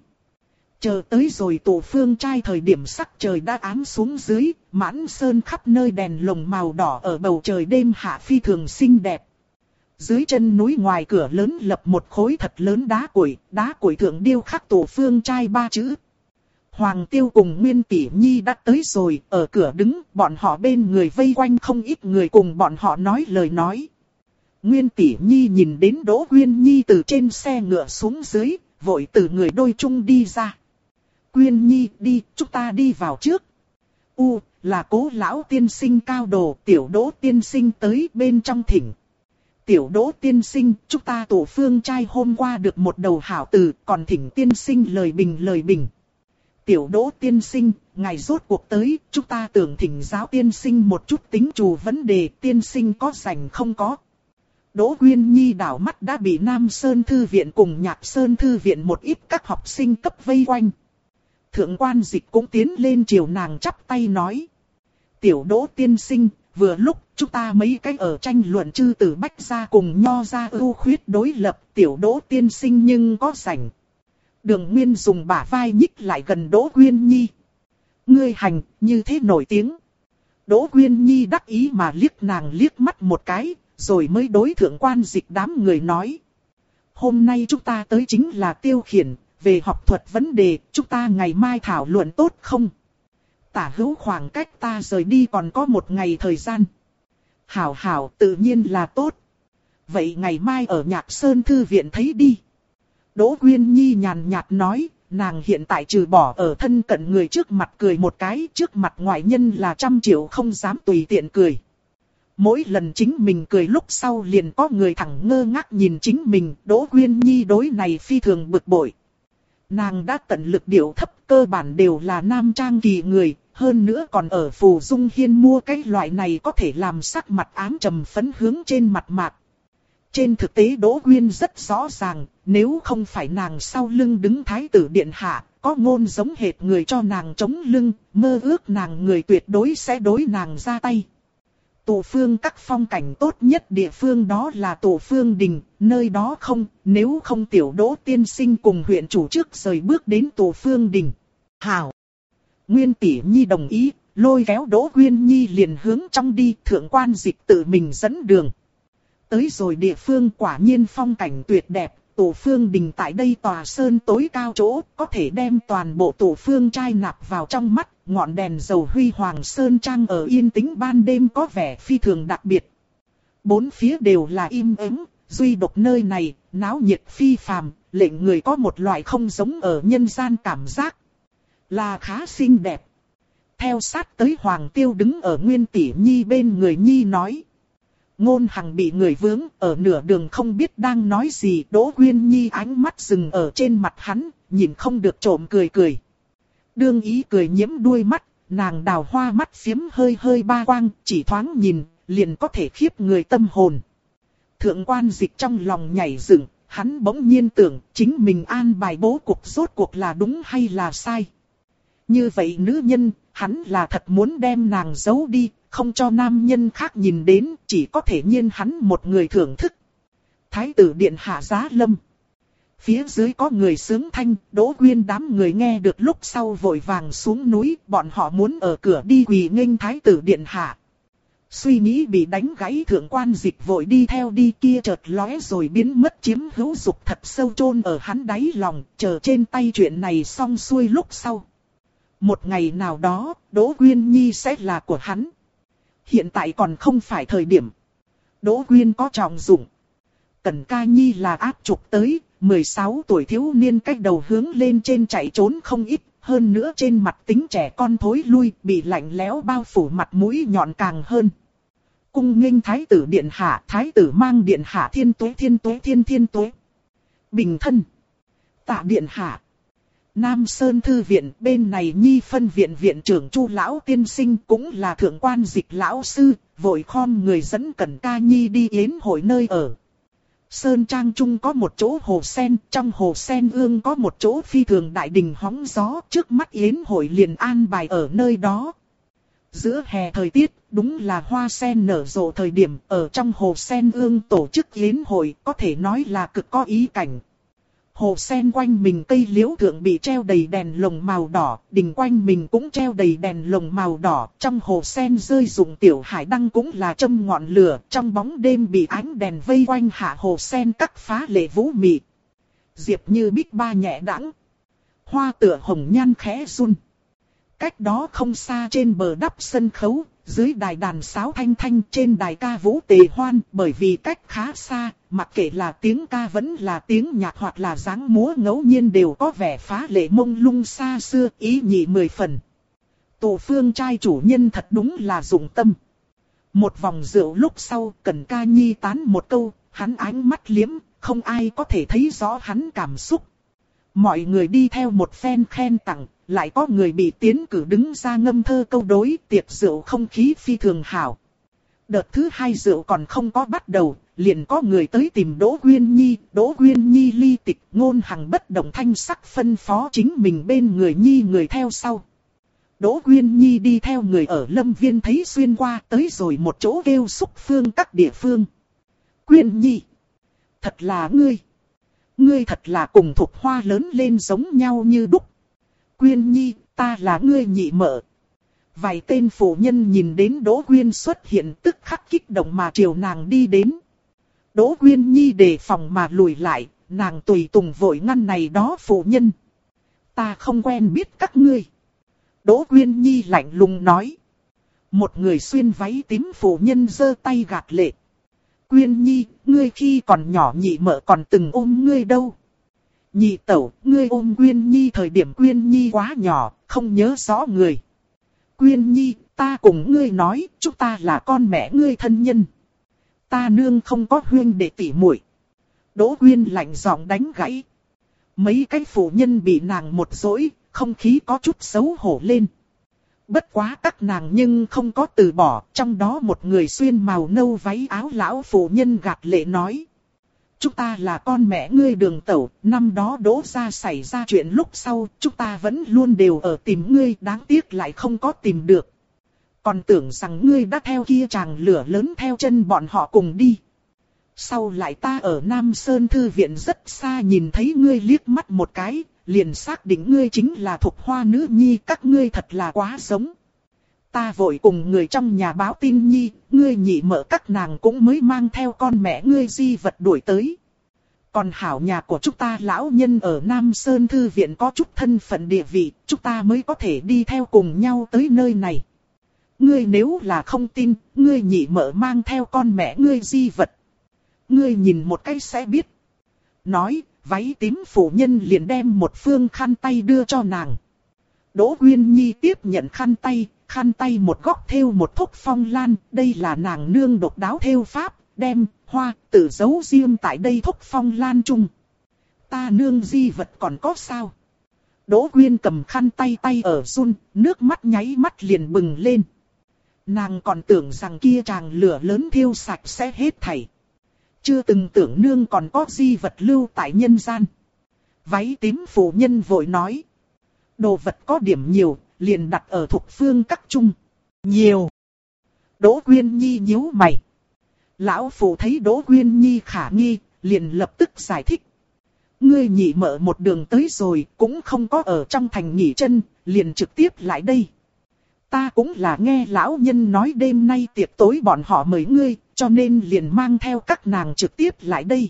Chờ tới rồi Tổ Phương Trai thời điểm sắc trời đã ám xuống dưới, mãn sơn khắp nơi đèn lồng màu đỏ ở bầu trời đêm hạ phi thường xinh đẹp. Dưới chân núi ngoài cửa lớn lập một khối thật lớn đá củi thượng điêu khắc Tổ Phương Trai ba chữ. Hoàng Tiêu cùng Nguyên Tỷ Nhi đã tới rồi, ở cửa đứng, bọn họ bên người vây quanh không ít người cùng bọn họ nói lời nói. Nguyên Tỷ Nhi nhìn đến Đỗ Quyên Nhi từ trên xe ngựa xuống dưới, vội từ người đôi chung đi ra. Quyên Nhi đi, chúng ta đi vào trước. Là Cố lão tiên sinh cao đồ, tiểu Đỗ tiên sinh tới bên trong thỉnh. Tiểu Đỗ tiên sinh, chúng ta Tổ Phương Trai hôm qua được một đầu hảo từ, còn thỉnh tiên sinh lời bình. Tiểu Đỗ tiên sinh, ngài rốt cuộc tới, chúng ta tưởng thỉnh giáo tiên sinh một chút tính chủ vấn đề, tiên sinh có rảnh không có. Đỗ Quyên Nhi đảo mắt đã bị Nam Sơn Thư Viện cùng Nhạc Sơn Thư Viện một ít các học sinh cấp vây quanh. Thượng quan Dịch cũng tiến lên chiều nàng chắp tay nói. Tiểu Đỗ tiên sinh, vừa lúc chúng ta mấy cái ở tranh luận chư tử Bách gia cùng Nho gia ưu khuyết đối lập, Tiểu Đỗ tiên sinh nhưng có rảnh. Đường Nguyên dùng bả vai nhích lại gần Đỗ Quyên Nhi. Ngươi hành, như thế nổi tiếng. Đỗ Quyên Nhi đắc ý mà liếc nàng liếc mắt một cái, rồi mới đối thượng quan Dịch đám người nói. Hôm nay chúng ta tới chính là tiêu khiển, về học thuật vấn đề, chúng ta ngày mai thảo luận tốt không? Tả hữu khoảng cách ta rời đi còn có một ngày thời gian. Hảo tự nhiên là tốt. Vậy ngày mai ở Nhạc Sơn Thư Viện thấy đi. Đỗ Quyên Nhi nhàn nhạt nói, nàng hiện tại trừ bỏ ở thân cận người trước mặt cười một cái, trước mặt ngoại nhân là 100 triệu không dám tùy tiện cười. Mỗi lần chính mình cười lúc sau liền có người thẳng ngơ ngác nhìn chính mình, Đỗ Quyên Nhi đối này phi thường bực bội. Nàng đã tận lực điệu thấp, cơ bản đều là nam trang kỳ người, hơn nữa còn ở Phù Dung Hiên mua cái loại này có thể làm sắc mặt ám trầm phấn hướng trên mặt mạc. Trên thực tế Đỗ Quyên rất rõ ràng, nếu không phải nàng sau lưng đứng thái tử điện hạ, có ngôn giống hệt người cho nàng chống lưng, mơ ước nàng người tuyệt đối sẽ đối nàng ra tay. Tổ Phương các phong cảnh tốt nhất địa phương đó là Tổ Phương Đình, nơi đó không, nếu không Tiểu Đỗ tiên sinh cùng huyện chủ trước rời bước đến Tổ Phương Đình. Hảo. Nguyên tỷ nhi đồng ý, lôi kéo Đỗ Quyên Nhi liền hướng trong đi, thượng quan dịch tự mình dẫn đường. Tới rồi địa phương quả nhiên phong cảnh tuyệt đẹp, tổ phương đình tại đây tòa sơn tối cao chỗ, có thể đem toàn bộ tổ phương trai nạp vào trong mắt, ngọn đèn dầu huy hoàng sơn trang ở yên tĩnh ban đêm có vẻ phi thường đặc biệt. Bốn phía đều là im ắng, duy độc nơi này, náo nhiệt phi phàm, lệnh người có một loại không giống ở nhân gian cảm giác. Là khá xinh đẹp. Theo sát tới Hoàng Tiêu đứng ở Nguyên tỷ nhi bên người nhi nói. Ngôn Hằng bị người vướng ở nửa đường không biết đang nói gì. Đỗ Quyên Nhi ánh mắt dừng ở trên mặt hắn, nhìn không được trộm cười cười. Đương ý cười nhiễm đuôi mắt, nàng đào hoa mắt phiếm hơi hơi ba quang, chỉ thoáng nhìn, liền có thể khiếp người tâm hồn. Thượng quan dịch trong lòng nhảy dựng, hắn bỗng nhiên tưởng chính mình an bài bố cục rốt cuộc là đúng hay là sai. Như vậy nữ nhân, hắn là thật muốn đem nàng giấu đi, không cho nam nhân khác nhìn đến, chỉ có thể nhiên hắn một người thưởng thức. Thái tử điện hạ giá lâm. Phía dưới có người sướng thanh, Đỗ Quyên đám người nghe được lúc sau vội vàng xuống núi, bọn họ muốn ở cửa đi quỳ nghênh thái tử điện hạ. Suy nghĩ bị đánh gãy, thượng quan dịch vội đi theo đi kia chợt lóe rồi biến mất, chiếm hữu dục thật sâu chôn ở hắn đáy lòng, chờ trên tay chuyện này xong xuôi lúc sau. Một ngày nào đó, Đỗ Quyên Nhi sẽ là của hắn. Hiện tại còn không phải thời điểm. Đỗ Quyên có trọng dụng. Cẩn Ca Nhi là áp trục tới, 16 tuổi thiếu niên cách đầu hướng lên trên chạy trốn không ít. Hơn nữa trên mặt tính trẻ con thối lui, bị lạnh lẽo bao phủ, mặt mũi nhọn càng hơn. Cung nghênh thái tử điện hạ, thái tử mang điện hạ thiên tuế thiên tuế thiên thiên tuế. Bình thân. Tạ điện hạ. Nam Sơn Thư viện bên này Nhi phân viện viện trưởng Chu Lão tiên sinh cũng là thượng quan dịch lão sư, vội khom người dẫn Cẩn Ca Nhi đi yến hội nơi ở. Sơn Trang Trung có một chỗ hồ sen, trong hồ sen ương có một chỗ phi thường đại đình hóng gió, trước mắt yến hội liền an bài ở nơi đó. Giữa hè thời tiết, đúng là hoa sen nở rộ thời điểm, ở trong hồ sen ương tổ chức yến hội, có thể nói là cực có ý cảnh. Hồ sen quanh mình cây liễu thượng bị treo đầy đèn lồng màu đỏ, đình quanh mình cũng treo đầy đèn lồng màu đỏ, trong hồ sen rơi rụng tiểu hải đăng cũng là châm ngọn lửa, trong bóng đêm bị ánh đèn vây quanh hạ hồ sen cắt phá lệ vũ mị. Diệp Như Bích ba nhẹ đãng, hoa tựa hồng nhan khẽ run. Cách đó không xa trên bờ đắp sân khấu, dưới đài đàn sáo thanh thanh, trên đài ca vũ tề hoan, bởi vì cách khá xa, mặc kệ là tiếng ca vẫn là tiếng nhạc hoặc là dáng múa ngẫu nhiên đều có vẻ phá lệ mông lung xa xưa, ý nhị 10 phần. Tổ phương trai chủ nhân thật đúng là dụng tâm. Một vòng rượu lúc sau, Cẩn Ca Nhi tán một câu, hắn ánh mắt liếm, không ai có thể thấy rõ hắn cảm xúc. Mọi người đi theo một phen khen tặng, lại có người bị tiến cử đứng ra ngâm thơ câu đối, tiệc rượu không khí phi thường hảo. Đợt thứ 2 rượu còn không có bắt đầu, liền có người tới tìm Đỗ Quyên Nhi. Đỗ Quyên Nhi ly tịch, Ngôn Hằng bất động thanh sắc phân phó chính mình bên người Nhi người theo sau. Đỗ Quyên Nhi đi theo người ở Lâm Viên thấy xuyên qua, tới rồi một chỗ kêu xúc phương các địa phương. Quyên Nhi, thật là ngươi. Ngươi thật là cùng Thục Hoa lớn lên giống nhau như đúc. Quyên Nhi, ta là ngươi nhị mợ. Vài tên phụ nhân nhìn đến Đỗ Quyên xuất hiện tức khắc kích động mà chiều nàng đi đến. Đỗ Quyên Nhi đề phòng mà lùi lại, nàng tùy tùng vội ngăn này đó phụ nhân. Ta không quen biết các ngươi. Đỗ Quyên Nhi lạnh lùng nói. Một người xuyên váy tím phụ nhân giơ tay gạt lệ. Quyên Nhi, ngươi khi còn nhỏ nhị mợ còn từng ôm ngươi đâu. Nhị tẩu, ngươi ôm Quyên Nhi thời điểm Quyên Nhi quá nhỏ, không nhớ rõ người. Quyên Nhi, ta cùng ngươi nói, chúng ta là con mẹ ngươi thân nhân. Ta nương không có huynh đệ tỷ muội. Đỗ Quyên lạnh giọng đánh gãy. Mấy cái phụ nhân bị nàng một dỗi, không khí có chút xấu hổ lên. Bất quá các nàng nhưng không có từ bỏ, trong đó một người xuyên màu nâu váy áo lão phụ nhân gạt lệ nói. Chúng ta là con mẹ ngươi Đường tẩu, năm đó Đỗ gia xảy ra chuyện lúc sau, chúng ta vẫn luôn đều ở tìm ngươi, đáng tiếc lại không có tìm được. Còn tưởng rằng ngươi đã theo kia chàng lửa lớn theo chân bọn họ cùng đi. Sau lại ta ở Nam Sơn Thư viện rất xa nhìn thấy ngươi liếc mắt một cái, liền xác định ngươi chính là Thục Hoa nữ nhi, các ngươi thật là quá giống. Ta vội cùng người trong nhà báo tin nhi, ngươi nhị mợ các nàng cũng mới mang theo con mẹ ngươi di vật đuổi tới. Còn hảo nhà của chúng ta lão nhân ở Nam Sơn Thư viện có chút thân phận địa vị, chúng ta mới có thể đi theo cùng nhau tới nơi này. Ngươi nếu là không tin, ngươi nhị mợ mang theo con mẹ ngươi di vật. Ngươi nhìn một cái sẽ biết. Nói, váy tím phụ nhân liền đem một phương khăn tay đưa cho nàng. Đỗ Uyên Nhi tiếp nhận khăn tay một góc thêu một thúc phong lan, đây là nàng nương độc đáo thêu pháp, đem hoa tự giấu riêng tại đây thúc phong lan chung. Ta nương di vật còn có sao? Đỗ Uyên cầm khăn tay ở run, nước mắt nháy mắt liền bừng lên. Nàng còn tưởng rằng kia tràng lửa lớn thiêu sạch sẽ hết thảy. Chưa từng tưởng nương còn có di vật lưu tại nhân gian. Váy tím phụ nhân vội nói. Đồ vật có điểm nhiều, liền đặt ở Thục Phương các chung. Nhiều. Đỗ Uyên Nhi nhíu mày. Lão phụ thấy Đỗ Uyên Nhi khả nghi, liền lập tức giải thích. Ngươi nhị mợ một đường tới rồi, cũng không có ở trong thành nghỉ chân, liền trực tiếp lại đây. Ta cũng là nghe lão nhân nói đêm nay tiệc tối bọn họ mời ngươi, cho nên liền mang theo các nàng trực tiếp lại đây.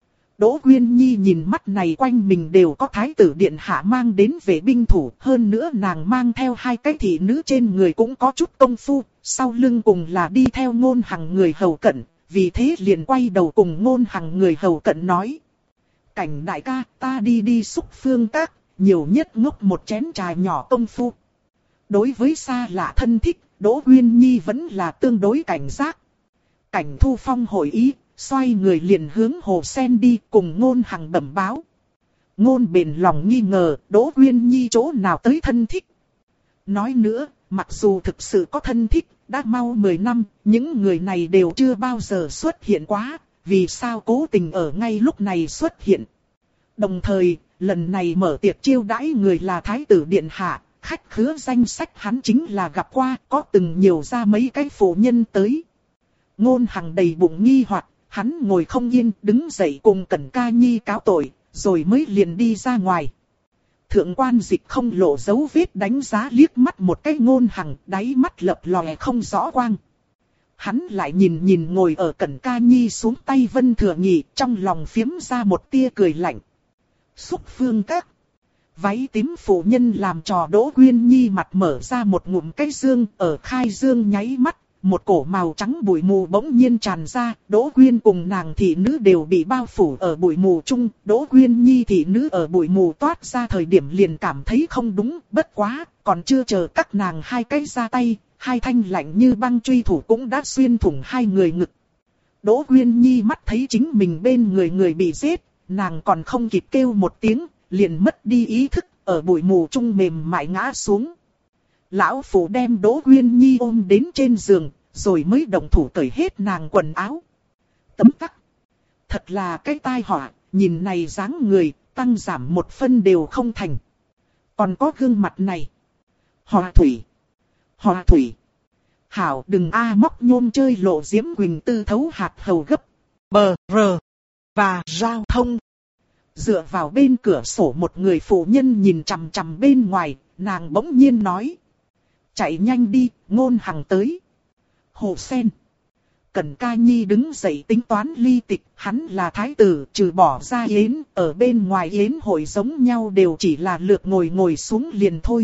Đỗ Uyên Nhi nhìn mắt này quanh mình đều có thái tử điện hạ mang đến về binh thủ, hơn nữa nàng mang theo hai cái thị nữ trên người cũng có chút công phu, sau lưng cùng là đi theo Ngôn Hằng người hầu cận, vì thế liền quay đầu cùng Ngôn Hằng người hầu cận nói. Cảnh đại ca, ta đi xúc phương các, nhiều nhất ngốc một chén trà nhỏ công phu. Đối với xa lạ thân thích, Đỗ Uyên Nhi vẫn là tương đối cảnh giác. Cảnh Thu Phong hội ý, xoay người liền hướng Hồ Sen đi cùng Ngôn Hằng bẩm báo. Ngôn bền lòng nghi ngờ, Đỗ Uyên Nhi chỗ nào tới thân thích. Nói nữa, mặc dù thực sự có thân thích, đã mau 10 năm, những người này đều chưa bao giờ xuất hiện quá, vì sao cố tình ở ngay lúc này xuất hiện. Đồng thời, lần này mở tiệc chiêu đãi người là Thái tử Điện Hạ, khách khứa danh sách hắn chính là gặp qua, có từng nhiều ra mấy cái phụ nhân tới. Ngôn Hằng đầy bụng nghi hoặc, hắn ngồi không yên, đứng dậy cùng Cẩn Ca Nhi cáo tội, rồi mới liền đi ra ngoài. Thượng quan Dịch không lộ dấu vết đánh giá liếc mắt một cái Ngôn Hằng, đáy mắt lập lòe không rõ quang. Hắn lại nhìn ngồi ở Cẩn Ca Nhi xuống tay Vân Thừa Nhị, trong lòng phiếm ra một tia cười lạnh. Xúc phương các. Váy tím phụ nhân làm trò Đỗ Uyên Nhi mặt mở ra một ngụm cái dương, ở khai dương nháy mắt, một cổ màu trắng bụi mù bỗng nhiên tràn ra, Đỗ Uyên cùng nàng thị nữ đều bị bao phủ ở bụi mù chung, Đỗ Uyên Nhi thị nữ ở bụi mù toát ra thời điểm liền cảm thấy không đúng, bất quá, còn chưa chờ các nàng hai cái ra tay, hai thanh lạnh như băng truy thủ cũng đã xuyên thủng hai người ngực. Đỗ Uyên Nhi mắt thấy chính mình bên người bị giết, nàng còn không kịp kêu một tiếng, liền mất đi ý thức, ở bụi mù chung mềm mại ngã xuống. Lão phụ đem Đỗ Uyên Nhi ôm đến trên giường, rồi mới động thủ cởi hết nàng quần áo. Tấm tắc. Thật là cái tai họa, nhìn này dáng người, tăng giảm một phân đều không thành. Còn có gương mặt này. Họa thủy. Họa thủy. Hảo đừng móc nhôm chơi lộ diễm quỳnh tư thấu hạt hầu gấp. Bờ rờ. Và giao thông. Dựa vào bên cửa sổ một người phụ nhân nhìn chằm chằm bên ngoài, nàng bỗng nhiên nói. Chạy nhanh đi, Ngôn Hằng tới. Hồ Sen. Cẩn Ca Nhi đứng dậy tính toán ly tịch, hắn là thái tử, trừ bỏ ra yến, ở bên ngoài yến hội giống nhau đều chỉ là lượt ngồi xuống liền thôi.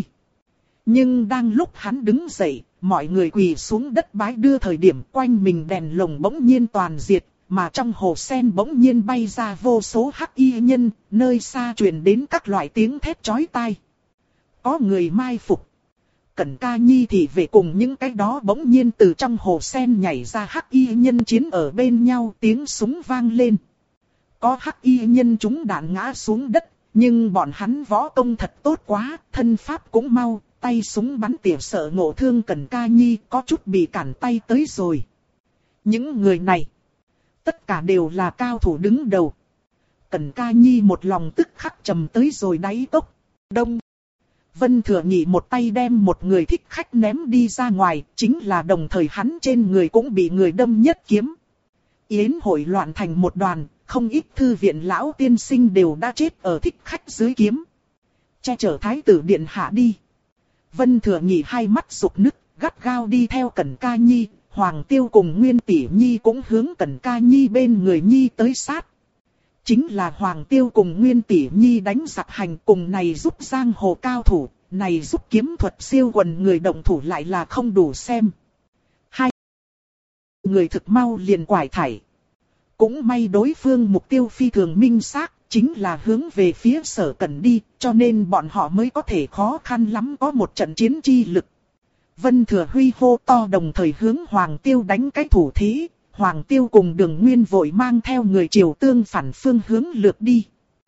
Nhưng đang lúc hắn đứng dậy, mọi người quỳ xuống đất bái đưa thời điểm quanh mình đèn lồng bỗng nhiên toàn diệt, mà trong hồ sen bỗng nhiên bay ra vô số hắc y nhân, nơi xa truyền đến các loại tiếng thét chói tai. Có người mai phục. Cẩn Ca Nhi thì về cùng những cái đó bỗng nhiên từ trong hồ sen nhảy ra hắc y nhân chiến ở bên nhau, tiếng súng vang lên. Có hắc y nhân trúng đạn ngã xuống đất, nhưng bọn hắn võ công thật tốt quá, thân pháp cũng mau, tay súng bắn tỉa sợ ngộ thương Cẩn Ca Nhi, có chút bị cản tay tới rồi. Những người này, tất cả đều là cao thủ đứng đầu. Cẩn Ca Nhi một lòng tức khắc trầm tới rồi đáy cốc. Đông. Vân Thừa Nhị một tay đem một người thích khách ném đi ra ngoài, chính là đồng thời hắn trên người cũng bị người đâm nhất kiếm. Yến hội loạn thành một đoàn, không ít thư viện lão tiên sinh đều đã chết ở thích khách dưới kiếm. che chở thái tử điện hạ đi. Vân Thừa Nhị hai mắt sụp nứt, gắt gao đi theo Cẩn Ca Nhi. Hoàng Tiêu cùng Nguyên Tỷ Nhi cũng hướng Cẩn Ca Nhi bên người Nhi tới sát. Chính là Hoàng Tiêu cùng Nguyên Tỷ Nhi đánh giặc hành cùng này giúp giang hồ cao thủ, này giúp kiếm thuật siêu quần người động thủ lại là không đủ xem. Hai người thực mau liền quải thải. Cũng may đối phương mục tiêu phi thường minh xác, chính là hướng về phía Sở Cẩn đi, cho nên bọn họ mới có thể khó khăn lắm có một trận chiến chi lực. Vân Thừa Huy hô to đồng thời hướng Hoàng Tiêu đánh cái thủ thế, Hoàng Tiêu cùng Đường Nguyên vội mang theo người Triều tương phản phương hướng lược đi.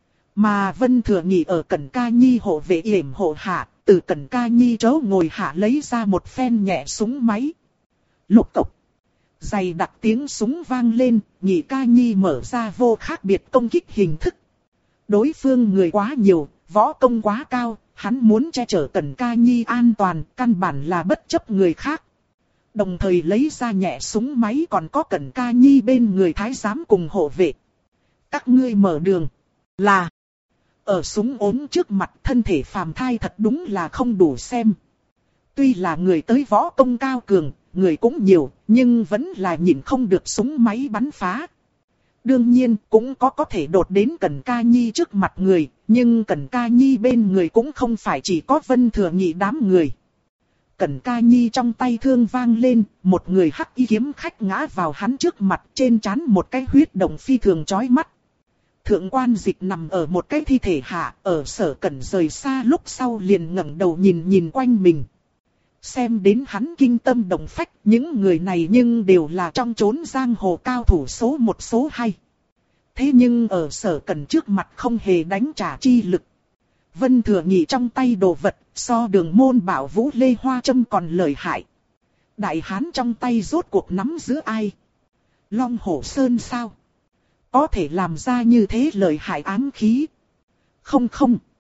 Mà Vân Thừa Nhị ở Cẩn Ca Nhi hộ vệ yểm hộ hạ, từ Cẩn Ca Nhi chỗ ngồi hạ lấy ra một phen nhẹ súng máy. Lục cộc. Dày đặc tiếng súng vang lên, Nhị Ca Nhi mở ra vô khác biệt công kích hình thức. Đối phương người quá nhiều, võ công quá cao, hắn muốn che chở Cẩn Ca Nhi an toàn, căn bản là bất chấp người khác. Đồng thời lấy ra nhẹ súng máy còn có Cẩn Ca Nhi bên người thái giám cùng hộ vệ. Các ngươi mở đường. Là. Ở súng ốm trước mặt thân thể phàm thai thật đúng là không đủ xem. Tuy là người tới võ công cao cường, người cũng nhiều, nhưng vẫn là nhìn không được súng máy bắn phá. Đương nhiên cũng có thể đột đến Cẩn Ca Nhi trước mặt người, nhưng Cẩn Ca Nhi bên người cũng không phải chỉ có Vân Thừa Nhị đám người. Cẩn Ca Nhi trong tay thương vang lên, một người hắc y kiếm khách ngã vào hắn trước mặt, trên trán một cái huyết động phi thường chói mắt. Thượng quan Dịch nằm ở một cái thi thể hạ, ở Sở Cẩn rời xa lúc sau liền ngẩng đầu nhìn quanh mình. Xem đến hắn kinh tâm động phách, những người này nhưng đều là trong chốn giang hồ cao thủ số một số hai. Thế nhưng ở Sở Cẩn trước mặt không hề đánh trả chi lực. Vân Thừa Nhị trong tay đồ vật, so Đường Môn Bảo Vũ Lê Hoa Trâm còn lợi hại. Đại hán trong tay rốt cuộc nắm giữ ai? Long Hổ Sơn sao? Có thể làm ra như thế lợi hại ám khí? Không.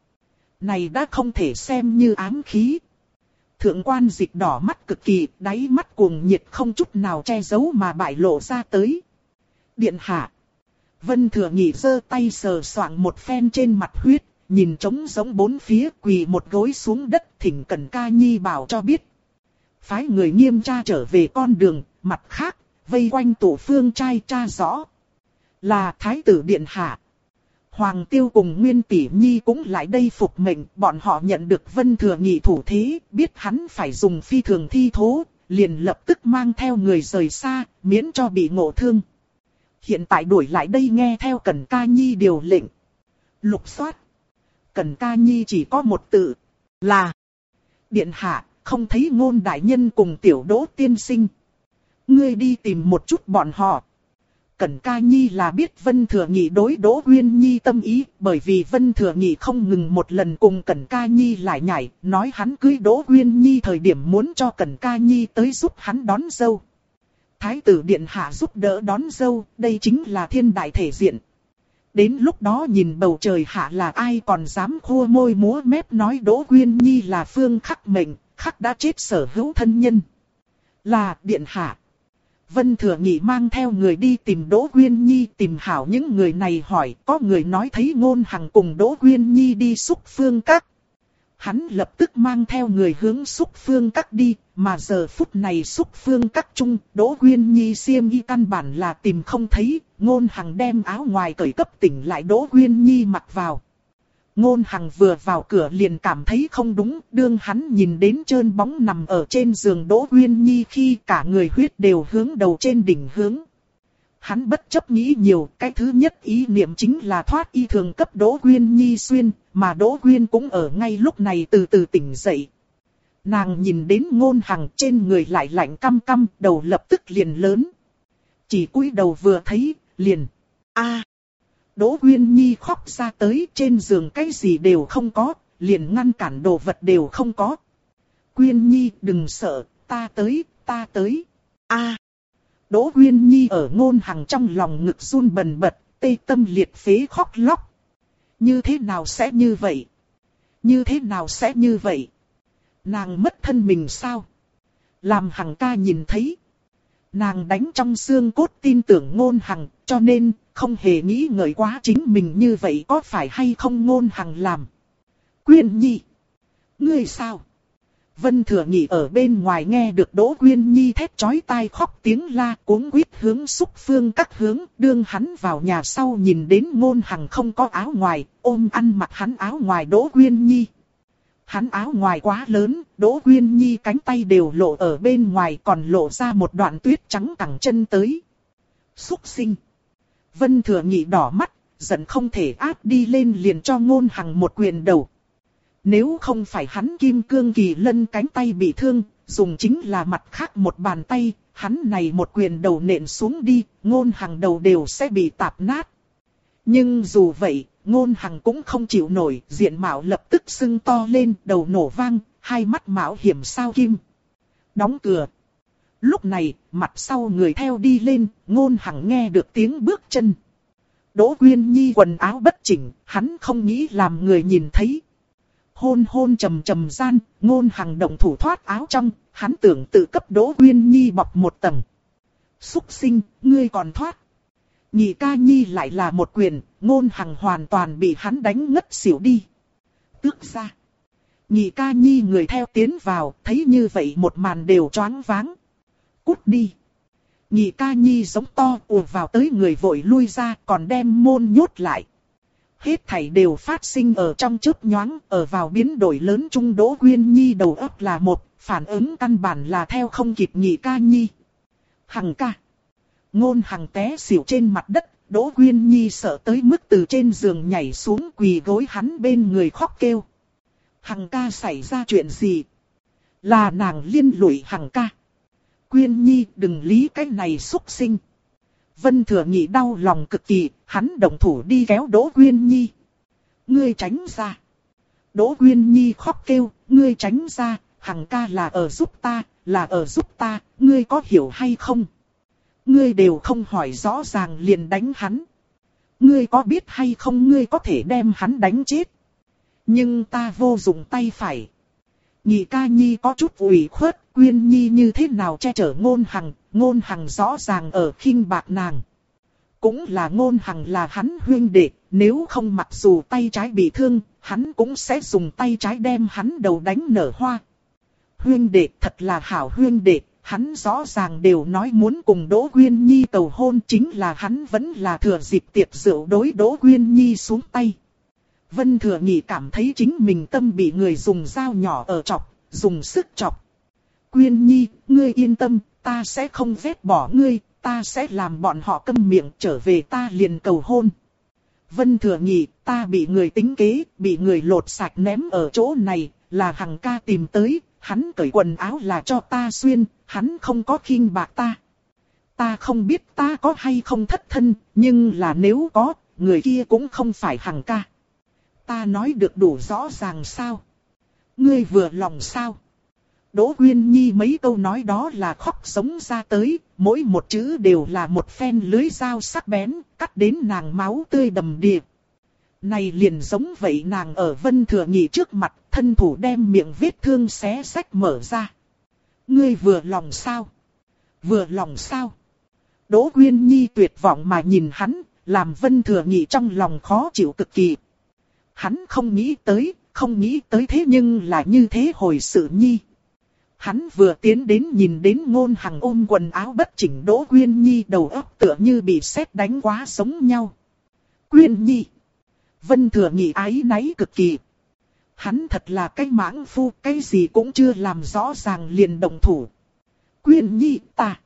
Này đã không thể xem như ám khí. Thượng quan Dịch đỏ mắt cực kỳ, đáy mắt cuồng nhiệt không chút nào che giấu mà bại lộ ra tới. Điện hạ. Vân Thừa Nhị giơ tay sờ soạng một phen trên mặt huyết, nhìn trống giống bốn phía, quỳ một gối xuống đất, thỉnh Cẩn Ca Nhi bảo cho biết. Phái người nghiêm tra trở về con đường, mặt khác, vây quanh tổ phương trai tra rõ. Là Thái tử điện hạ. Hoàng Tiêu cùng Nguyên Tỷ Nhi cũng lại đây phục mệnh, bọn họ nhận được Vân Thừa Nhị thủ thế, biết hắn phải dùng phi thường thi thố, liền lập tức mang theo người rời xa, miễn cho bị ngộ thương. Hiện tại đuổi lại đây nghe theo Cẩn Ca Nhi điều lệnh. Lục soát. Cẩn Ca Nhi chỉ có một tự, là điện hạ, không thấy Ngôn đại nhân cùng Tiểu Đỗ tiên sinh. Ngươi đi tìm một chút bọn họ. Cẩn Ca Nhi là biết Vân Thừa Nhị đối Đỗ Uyên Nhi tâm ý, bởi vì Vân Thừa Nhị không ngừng một lần cùng Cẩn Ca Nhi lại nhảy, nói hắn cưới Đỗ Uyên Nhi thời điểm muốn cho Cẩn Ca Nhi tới giúp hắn đón dâu. Thái tử điện hạ giúp đỡ đón dâu, đây chính là thiên đại thể diện. Đến lúc đó nhìn bầu trời hạ là ai còn dám khua môi múa mép nói Đỗ Uyên Nhi là phương khắc mệnh, khắc đã chết sở hữu thân nhân. Là điện hạ. Vân Thừa Nhị mang theo người đi tìm Đỗ Uyên Nhi, tìm hảo những người này hỏi, có người nói thấy Ngôn Hằng cùng Đỗ Uyên Nhi đi Xúc Phương Các. Hắn lập tức mang theo người hướng Xúc Phương Các đi, mà giờ phút này Xúc Phương Các chung, Đỗ Uyên Nhi xiêm y căn bản là tìm không thấy, Ngôn Hằng đem áo ngoài cởi cấp tỉnh lại Đỗ Uyên Nhi mặc vào. Ngôn Hằng vừa vào cửa liền cảm thấy không đúng, đương hắn nhìn đến trơn bóng nằm ở trên giường Đỗ Uyên Nhi khi cả người huyết đều hướng đầu trên đỉnh hướng. Hắn bất chấp nghĩ nhiều, cái thứ nhất ý niệm chính là thoát y thường cấp Đỗ Uyên Nhi xuyên, mà Đỗ Uyên cũng ở ngay lúc này từ từ tỉnh dậy. Nàng nhìn đến Ngôn Hằng trên người lại lạnh căm căm, đầu lập tức liền lớn. Chỉ cúi đầu vừa thấy, liền, Đỗ Uyên Nhi khóc ra tới, trên giường cái gì đều không có, liền ngăn cản đồ vật đều không có. Uyên Nhi đừng sợ, ta tới. Đỗ Uyên Nhi ở Ngôn Hằng trong lòng ngực run bần bật, tê tâm liệt phế khóc lóc. Như thế nào sẽ như vậy? Như thế nào sẽ như vậy? Nàng mất thân mình sao? Làm Hằng ca nhìn thấy. Nàng đánh trong xương cốt tin tưởng Ngôn Hằng, cho nên không hề nghĩ ngợi quá chính mình như vậy có phải hay không Ngôn Hằng làm. Quyên Nhi! Ngươi sao? Vân Thừa Nhị ở bên ngoài nghe được Đỗ Quyên Nhi thét chói tai khóc tiếng la, cuống quýt hướng xúc phương các hướng, đương hắn vào nhà sau nhìn đến Ngôn Hằng không có áo ngoài, ôm ăn mặc hắn áo ngoài Đỗ Quyên Nhi. Hắn áo ngoài quá lớn, Đỗ Quyên Nhi cánh tay đều lộ ở bên ngoài, còn lộ ra một đoạn tuyết trắng cẳng chân tới. Xúc sinh! Vân Thừa Nhị đỏ mắt, giận không thể áp đi lên, liền cho Ngôn Hằng một quyền đầu. Nếu không phải hắn kim cương kỳ lân cánh tay bị thương, dùng chính là mặt khác một bàn tay, hắn này một quyền đầu nện xuống đi, Ngôn Hằng đầu đều sẽ bị tạp nát. Nhưng dù vậy, Ngôn Hằng cũng không chịu nổi, diện mạo lập tức sưng to lên, đầu nổ vang, hai mắt mạo hiểm sao kim. Đóng cửa. Lúc này, mặt sau người theo đi lên, Ngôn Hằng nghe được tiếng bước chân. Đỗ Quyên Nhi quần áo bất chỉnh, hắn không nghĩ làm người nhìn thấy. Hôn hôn trầm trầm gian, Ngôn Hằng động thủ thoát áo trong, hắn tưởng tự cấp Đỗ Quyên Nhi bọc một tầng. Xúc sinh, ngươi còn thoát. Nhị ca Nhi lại là một quyền, Ngôn Hằng hoàn toàn bị hắn đánh ngất xỉu đi. Tước ra. Nhị ca Nhi người theo tiến vào, thấy như vậy một màn đều choáng váng. Cút đi. Nhị ca Nhi giống to ùa vào tới, người vội lui ra, còn đem môn nhốt lại. Hết thảy đều phát sinh ở trong chớp nhoáng, ở vào biến đổi lớn chung. Đỗ Quyên Nhi đầu óc là một, phản ứng căn bản là theo không kịp nhị ca Nhi. Hằng ca. Ngôn Hằng té xỉu trên mặt đất, Đỗ Quyên Nhi sợ tới mức từ trên giường nhảy xuống, quỳ gối hắn bên người khóc kêu. Hằng ca xảy ra chuyện gì? Là nàng liên lụy Hằng ca. Quyên Nhi đừng lý cái này xúc sinh. Vân Thừa Nhị đau lòng cực kỳ, hắn động thủ đi kéo Đỗ Quyên Nhi. Ngươi tránh ra. Đỗ Quyên Nhi khóc kêu, ngươi tránh ra, Hằng ca là ở giúp ta, là ở giúp ta, ngươi có hiểu hay không? Ngươi đều không hỏi rõ ràng liền đánh hắn. Ngươi có biết hay không ngươi có thể đem hắn đánh chết. Nhưng ta vô dụng tay phải. Nhị ca Nhi có chút ủy khuất, Quyên Nhi như thế nào che chở Ngôn Hằng rõ ràng ở khinh bạc nàng. Cũng là Ngôn Hằng là hắn huynh đệ, nếu không mặc dù tay trái bị thương, hắn cũng sẽ dùng tay trái đem hắn đầu đánh nở hoa. Huynh đệ thật là hảo huynh đệ, hắn rõ ràng đều nói muốn cùng Đỗ Quyên Nhi cầu hôn, chính là hắn vẫn là thừa dịp tiệc rượu đối Đỗ Quyên Nhi xuống tay. Vân Thừa Nhị cảm thấy chính mình tâm bị người dùng dao nhỏ ở chọc, dùng sức chọc. Quyên Nhi, ngươi yên tâm, ta sẽ không ghét bỏ ngươi, ta sẽ làm bọn họ câm miệng, trở về ta liền cầu hôn. Vân Thừa Nhị, ta bị người tính kế, bị người lột sạch ném ở chỗ này, là Hằng ca tìm tới, hắn cởi quần áo là cho ta xuyên, hắn không có khinh bạc ta. Ta không biết ta có hay không thất thân, nhưng là nếu có, người kia cũng không phải Hằng ca. Ta nói được đủ rõ ràng sao? Ngươi vừa lòng sao? Đỗ Quyên Nhi mấy câu nói đó là khóc sống ra tới, mỗi một chữ đều là một phen lưới dao sắc bén, cắt đến nàng máu tươi đầm đìa. Này liền giống vậy, nàng ở Vân Thừa Nhị trước mặt, thân thủ đem miệng vết thương xé rách mở ra. Ngươi vừa lòng sao? Vừa lòng sao? Đỗ Quyên Nhi tuyệt vọng mà nhìn hắn, làm Vân Thừa Nhị trong lòng khó chịu cực kỳ. Hắn không nghĩ tới thế nhưng là như thế hồi sự Nhi. Hắn vừa tiến đến nhìn đến Ngôn Hằng ôm quần áo bất chỉnh Đỗ Quyên Nhi, đầu óc tựa như bị sét đánh quá giống nhau. Quyên Nhi. Vân Thừa Nhị ái náy cực kỳ. Hắn thật là cái mãng phu, cái gì cũng chưa làm rõ ràng liền động thủ. Quyên Nhi, ta,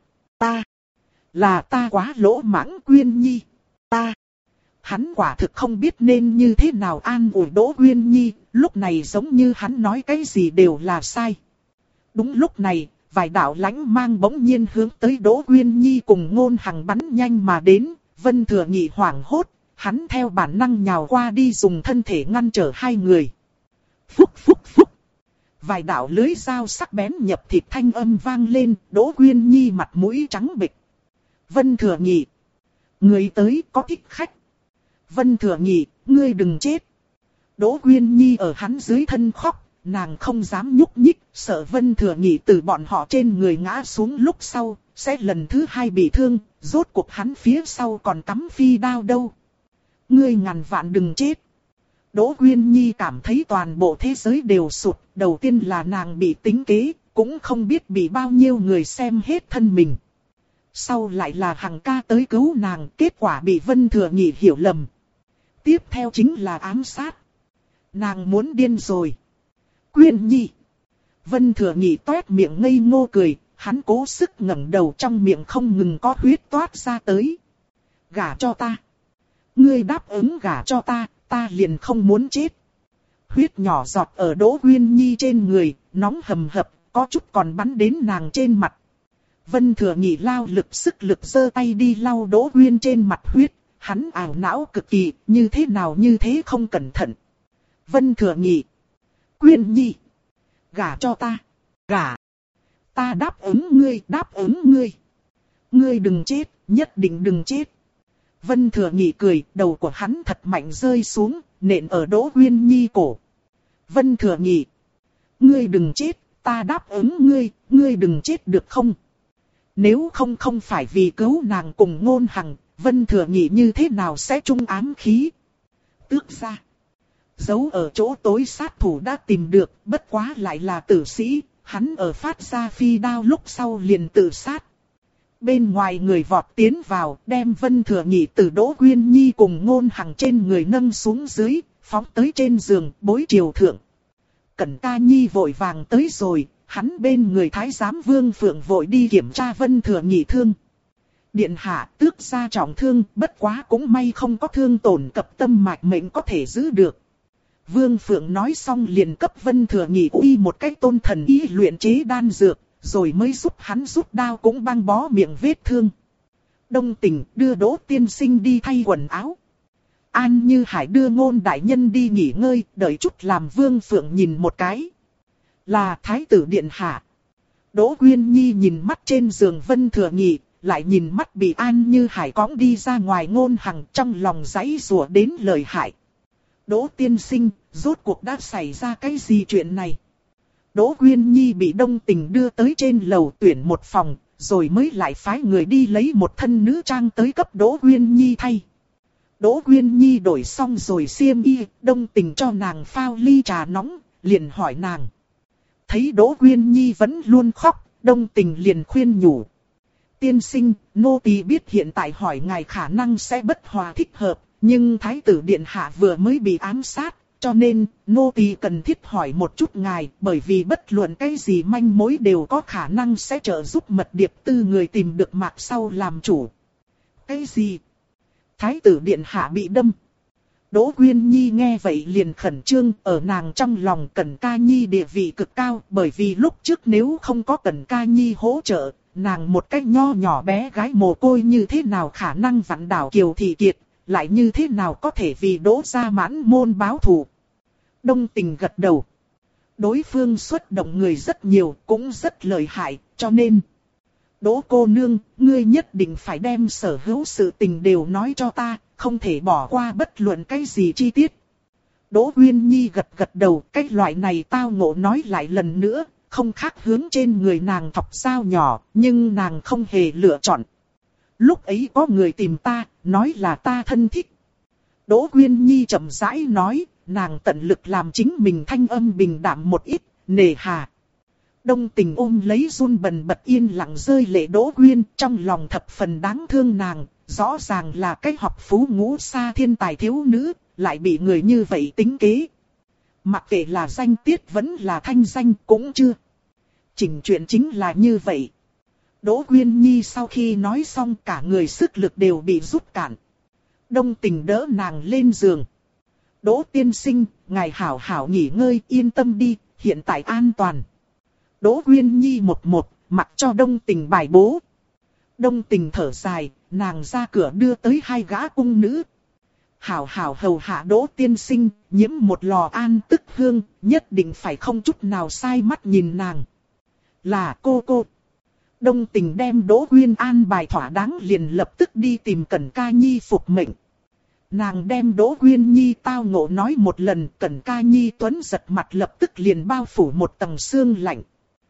là ta quá lỗ mãng Quyên Nhi, ta. Hắn quả thực không biết nên như thế nào an ủi Đỗ Quyên Nhi, lúc này giống như hắn nói cái gì đều là sai. Đúng lúc này, vài đạo lãnh mang bỗng nhiên hướng tới Đỗ Quyên Nhi cùng Ngôn Hằng bắn nhanh mà đến, Vân Thừa Nhị hoảng hốt, hắn theo bản năng nhào qua đi dùng thân thể ngăn trở hai người. Phúc phúc phúc. Vài đạo lưới dao sắc bén nhập thịt thanh âm vang lên, Đỗ Quyên Nhi mặt mũi trắng bệch. Vân Thừa Nhị. Người tới có thích khách. Vân Thừa Nhị, ngươi đừng chết. Đỗ Quyên Nhi ở hắn dưới thân khóc, nàng không dám nhúc nhích, sợ Vân Thừa Nhị từ bọn họ trên người ngã xuống lúc sau, sẽ lần thứ hai bị thương, rốt cuộc hắn phía sau còn cắm phi đao đâu. Ngươi ngàn vạn đừng chết. Đỗ Quyên Nhi cảm thấy toàn bộ thế giới đều sụp, đầu tiên là nàng bị tính kế, cũng không biết bị bao nhiêu người xem hết thân mình. Sau lại là Hằng ca tới cứu nàng, kết quả bị Vân Thừa Nhị hiểu lầm. Tiếp theo chính là ám sát. Nàng muốn điên rồi. Quyên Nhi. Vân Thừa Nhị toét miệng ngây ngô cười, hắn cố sức ngẩng đầu, trong miệng không ngừng có huyết toát ra tới. Gả cho ta. Ngươi đáp ứng gả cho ta, ta liền không muốn chết. Huyết nhỏ giọt ở Đỗ Quyên Nhi trên người, nóng hầm hập, có chút còn bắn đến nàng trên mặt. Vân Thừa Nhị lao lực sức lực giơ tay đi lau Đỗ Quyên trên mặt huyết, hắn ảo não cực kỳ, như thế nào như thế không cẩn thận. Vân Thừa Nhị. Quyên Nhi. Gả cho ta. Gả. Ta đáp ứng ngươi, đáp ứng ngươi. Ngươi đừng chết, nhất định đừng chết. Vân Thừa Nhị cười, đầu của hắn thật mạnh rơi xuống, nện ở Đỗ Quyên Nhi cổ. Vân Thừa Nhị. Ngươi đừng chết, ta đáp ứng ngươi, ngươi đừng chết được không? Nếu không phải vì cứu nàng cùng Ngôn Hằng, Vân Thừa Nhị như thế nào sẽ trung ám khí? Tước ra. Giấu ở chỗ tối sát thủ đã tìm được, bất quá lại là tử sĩ, hắn ở phát ra phi đao lúc sau liền tự sát. Bên ngoài người vọt tiến vào, đem Vân Thừa Nhị từ Đỗ Quyên Nhi cùng Ngôn Hằng trên người nâng xuống dưới, phóng tới trên giường, bối triều thượng. Cẩn Ca Nhi vội vàng tới rồi, hắn bên người thái giám Vương Phượng vội đi kiểm tra Vân Thừa Nhị thương. Điện hạ tước ra trọng thương, bất quá cũng may không có thương tổn cập tâm mạch mệnh có thể giữ được. Vương Phượng nói xong liền cấp Vân Thừa Nhị uy một cách tôn thần y luyện chế đan dược, rồi mới giúp hắn rút đao cũng băng bó miệng vết thương. Đông Tỉnh đưa Đỗ tiên sinh đi thay quần áo. An Như Hải đưa Ngôn đại nhân đi nghỉ ngơi, đợi chút làm Vương Phượng nhìn một cái. Là thái tử điện hạ. Đỗ Quyên Nhi nhìn mắt trên giường Vân Thừa Nhị, lại nhìn mắt bị An Như Hải cõng đi ra ngoài Ngôn Hằng, trong lòng giãy giụa đến lợi hại. Đỗ tiên sinh, rốt cuộc đã xảy ra cái gì chuyện này? Đỗ Quyên Nhi bị Đông Tình đưa tới trên lầu tuyển một phòng, rồi mới lại phái người đi lấy một thân nữ trang tới cấp Đỗ Quyên Nhi thay. Đỗ Quyên Nhi đổi xong rồi xiêm y, Đông Tình cho nàng phao ly trà nóng, liền hỏi nàng. Thấy Đỗ Quyên Nhi vẫn luôn khóc, Đông Tình liền khuyên nhủ. Tiên sinh, nô tỳ biết hiện tại hỏi ngài khả năng sẽ bất hòa thích hợp, nhưng thái tử điện hạ vừa mới bị ám sát, cho nên nô tỳ cần thiết hỏi một chút ngài, bởi vì bất luận cái gì manh mối đều có khả năng sẽ trợ giúp mật điệp tư người tìm được mạc sau làm chủ. Cái gì? Thái tử điện hạ bị đâm. Đỗ Quyên Nhi nghe vậy liền khẩn trương, ở nàng trong lòng Cẩn Ca Nhi địa vị cực cao, bởi vì lúc trước nếu không có Cẩn Ca Nhi hỗ trợ, nàng một cách nho nhỏ bé gái mồ côi như thế nào khả năng vặn đảo Kiều Thị Kiệt, lại như thế nào có thể vì Đỗ gia mãn môn báo thù. Đông Tình gật đầu. Đối phương xuất động người rất nhiều, cũng rất lợi hại, cho nên... Đỗ cô nương, ngươi nhất định phải đem sở hữu sự tình đều nói cho ta, không thể bỏ qua bất luận cái gì chi tiết. Đỗ Quyên Nhi gật gật đầu, cái loại này tao ngộ nói lại lần nữa, không khác hướng trên người nàng thọc dao nhỏ, nhưng nàng không hề lựa chọn. Lúc ấy có người tìm ta, nói là ta thân thích. Đỗ Quyên Nhi chậm rãi nói, nàng tận lực làm chính mình thanh âm bình đạm một ít, nề hà. Đông Tình ôm lấy run bần bật yên lặng rơi lệ Đỗ Quyên, trong lòng thập phần đáng thương nàng, rõ ràng là cái học phú ngũ xa thiên tài thiếu nữ, lại bị người như vậy tính kế. Mặc kệ là danh tiết vẫn là thanh danh cũng chưa. Chỉnh chuyện chính là như vậy. Đỗ Quyên Nhi sau khi nói xong cả người sức lực đều bị rút cạn. Đông Tình đỡ nàng lên giường. Đỗ tiên sinh, ngài hảo hảo nghỉ ngơi yên tâm đi, hiện tại an toàn. Đỗ Quyên Nhi một mặc cho Đông Tình bài bố. Đông Tình thở dài, nàng ra cửa đưa tới hai gã cung nữ. Hảo hảo hầu hạ Đỗ tiên sinh, nhiễm một lò an tức hương, nhất định phải không chút nào sai mắt nhìn nàng. Là cô. Đông Tình đem Đỗ Quyên an bài thỏa đáng liền lập tức đi tìm Cẩn Ca Nhi phục mệnh. Nàng đem Đỗ Quyên Nhi tao ngộ nói một lần, Cẩn Ca Nhi tuấn giật mặt lập tức liền bao phủ một tầng sương lạnh.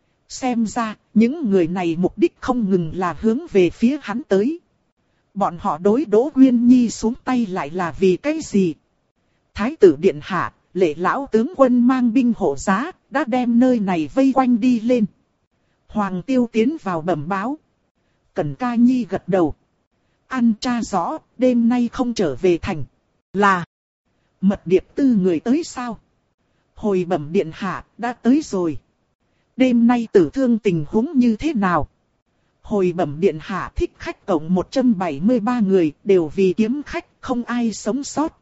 Xem ra, những người này mục đích không ngừng là hướng về phía hắn tới. Bọn họ đối Đỗ Quyên Nhi xuống tay lại là vì cái gì? Thái tử điện hạ, Lệ lão tướng quân mang binh hộ giá, đã đem nơi này vây quanh đi lên. Hoàng Tiêu tiến vào bẩm báo. Cẩn Ca Nhi gật đầu. Ăn tra rõ, đêm nay không trở về thành. Là Mật Điệp Tư người tới sao? Hồi bẩm điện hạ, đã tới rồi. Đêm nay tử thương tình huống như thế nào? Hồi bẩm điện hạ, thích khách cộng 173 người, đều vì kiếm khách, không ai sống sót.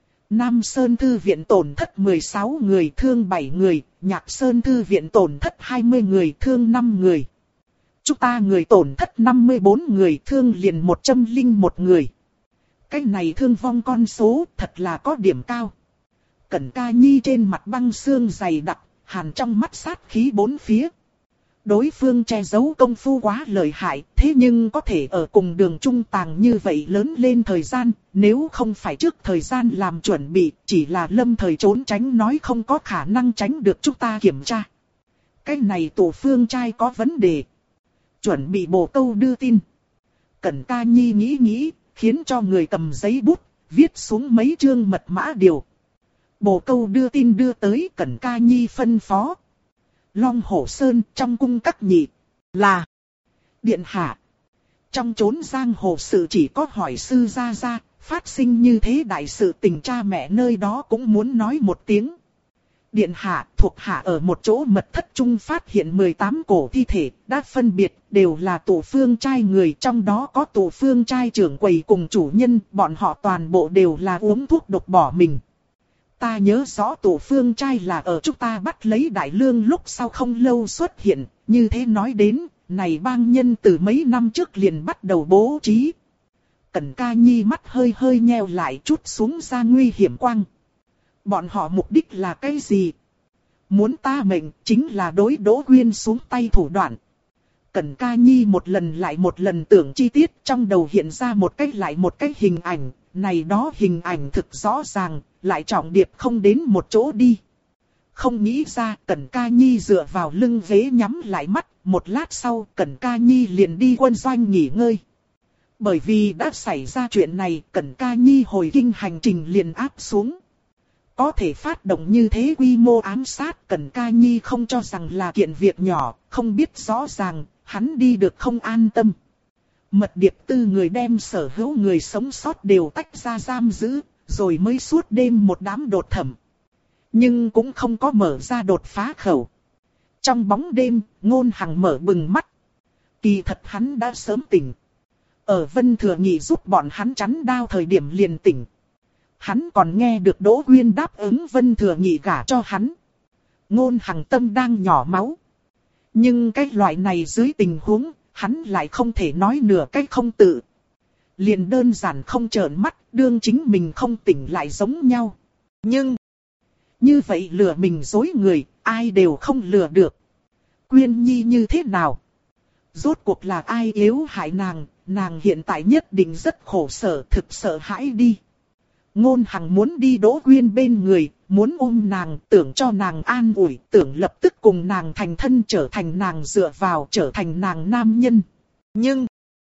Nam Sơn Thư viện tổn thất 16 người, thương 7 người, Nhạc Sơn Thư viện tổn thất 20 người, thương 5 người. Chúng ta người tổn thất 54 người, thương liền 101 người. Cái này thương vong con số thật là có điểm cao. Cẩn Ca Nhi trên mặt băng xương dày đặc, hàn trong mắt sát khí bốn phía. Đối phương che giấu công phu quá lợi hại, thế nhưng có thể ở cùng đường trung tàng như vậy lớn lên thời gian, nếu không phải trước thời gian làm chuẩn bị, chỉ là lâm thời trốn tránh nói không có khả năng tránh được chúng ta kiểm tra. Cái này tổ phương trai có vấn đề. Chuẩn bị bổ câu đưa tin. Cẩn Ca Nhi nghĩ nghĩ, khiến cho người cầm giấy bút, viết xuống mấy chương mật mã điều. Bổ câu đưa tin đưa tới, Cẩn Ca Nhi phân phó. Long Hổ Sơn trong cung các nhị là điện hạ. Trong chốn giang hồ sự chỉ có hỏi sư gia gia, phát sinh như thế đại sự tình cha mẹ nơi đó cũng muốn nói một tiếng. Điện hạ, thuộc hạ ở một chỗ mật thất trung phát hiện 18 cổ thi thể, đã phân biệt, đều là tổ phương trai người, trong đó có tổ phương trai trưởng quầy cùng chủ nhân, bọn họ toàn bộ đều là uống thuốc độc bỏ mình. Ta nhớ rõ tổ phương trai là ở chúng ta bắt lấy đại lương lúc sau không lâu xuất hiện, như thế nói đến, này bang nhân từ mấy năm trước liền bắt đầu bố trí. Cẩn Ca Nhi mắt hơi hơi nheo lại, chút xuống ra nguy hiểm quang. Bọn họ mục đích là cái gì? Muốn ta mệnh chính là đối Đỗ Quyên xuống tay thủ đoạn. Cẩn Ca Nhi một lần lại một lần tưởng chi tiết, trong đầu hiện ra một cách lại một cách hình ảnh, này đó hình ảnh thực rõ ràng, lại trọng điệp không đến một chỗ đi. Không nghĩ ra, Cẩn Ca Nhi dựa vào lưng ghế nhắm lại mắt, một lát sau Cẩn Ca Nhi liền đi quân doanh nghỉ ngơi. Bởi vì đã xảy ra chuyện này, Cẩn Ca Nhi hồi kinh hành trình liền áp xuống. Có thể phát động như thế quy mô ám sát, Cẩn Ca Nhi không cho rằng là kiện việc nhỏ, không biết rõ ràng, hắn đi được không an tâm. Mật Điệp Tư người đem sở hữu người sống sót đều tách ra giam giữ, rồi mới suốt đêm một đám đột thẩm. Nhưng cũng không có mở ra đột phá khẩu. Trong bóng đêm, Ngôn Hằng mở bừng mắt. Kỳ thật hắn đã sớm tỉnh. Ở Vân Thừa Nghị giúp bọn hắn chắn đao thời điểm liền tỉnh. Hắn còn nghe được Đỗ Quyên đáp ứng Vân Thừa Nghị gả cho hắn. Ngôn Hằng tâm đang nhỏ máu. Nhưng cái loại này dưới tình huống, hắn lại không thể nói nửa cách không tự. Liền đơn giản không trợn mắt, đương chính mình không tỉnh lại giống nhau. Nhưng, như vậy lừa mình dối người, ai đều không lừa được. Quyên Nhi như thế nào? Rốt cuộc là ai yếu hại nàng, nàng hiện tại nhất định rất khổ sở, thực sợ hãi đi. Ngôn Hằng muốn đi Đỗ Quyên bên người, muốn ôm nàng, tưởng cho nàng an ủi, tưởng lập tức cùng nàng thành thân, trở thành nàng dựa vào, trở thành nàng nam nhân. Nhưng,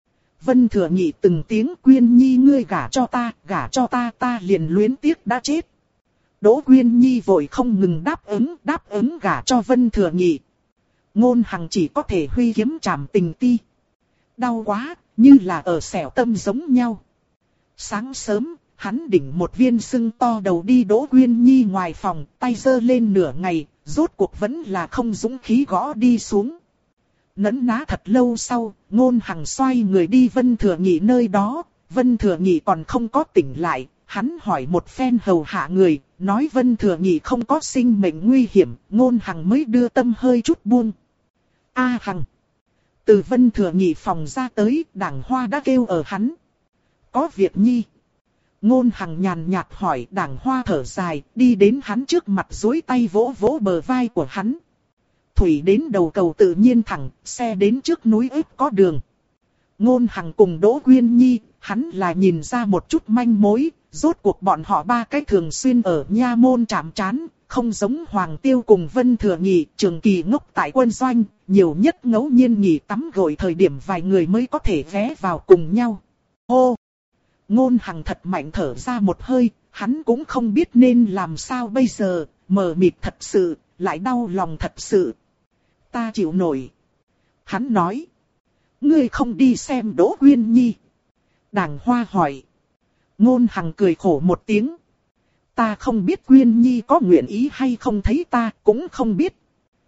Vân Thừa Nghị từng tiếng Quyên Nhi ngươi gả cho ta, ta liền luyến tiếc đã chết. Đỗ Quyên Nhi vội không ngừng đáp ứng gả cho Vân Thừa Nghị. Ngôn Hằng chỉ có thể huy kiếm trảm tình ti. Đau quá, như là ở xẻo tâm giống nhau. Sáng sớm, hắn đỉnh một viên sưng to đầu đi Đỗ Quyên Nhi ngoài phòng, tay giơ lên nửa ngày, rốt cuộc vẫn là không dũng khí gõ đi xuống. Nấn ná thật lâu sau, Ngôn Hằng xoay người đi Vân Thừa Nghị nơi đó, Vân Thừa Nghị còn không có tỉnh lại, hắn hỏi một phen hầu hạ người, nói Vân Thừa Nghị không có sinh mệnh nguy hiểm, Ngôn Hằng mới đưa tâm hơi chút buông. A Hằng! Từ Vân Thừa Nghị phòng ra tới, Đảng Hoa đã kêu ở hắn. Có việc Nhi. Ngôn Hằng nhàn nhạt hỏi, Đảng Hoa thở dài, đi đến hắn trước mặt duỗi tay vỗ vỗ bờ vai của hắn. Thủy đến đầu cầu tự nhiên thẳng, xe đến trước núi ếp có đường. Ngôn Hằng cùng Đỗ Quyên Nhi, hắn là nhìn ra một chút manh mối, rốt cuộc bọn họ ba cái thường xuyên ở nha môn chạm trán, không giống Hoàng Tiêu cùng Vân Thừa Nghị, trường kỳ ngốc tại quân doanh, nhiều nhất ngẫu nhiên nghỉ tắm gội thời điểm vài người mới có thể ghé vào cùng nhau. Hô! Ngôn Hằng thật mạnh thở ra một hơi, Hắn cũng không biết nên làm sao bây giờ, mờ mịt thật sự, lại đau lòng thật sự. Ta chịu nổi. Hắn nói. Ngươi không đi xem Đỗ Quyên Nhi. Đàng Hoa hỏi. Ngôn Hằng cười khổ một tiếng. Ta không biết Quyên Nhi có nguyện ý hay không, thấy ta cũng không biết.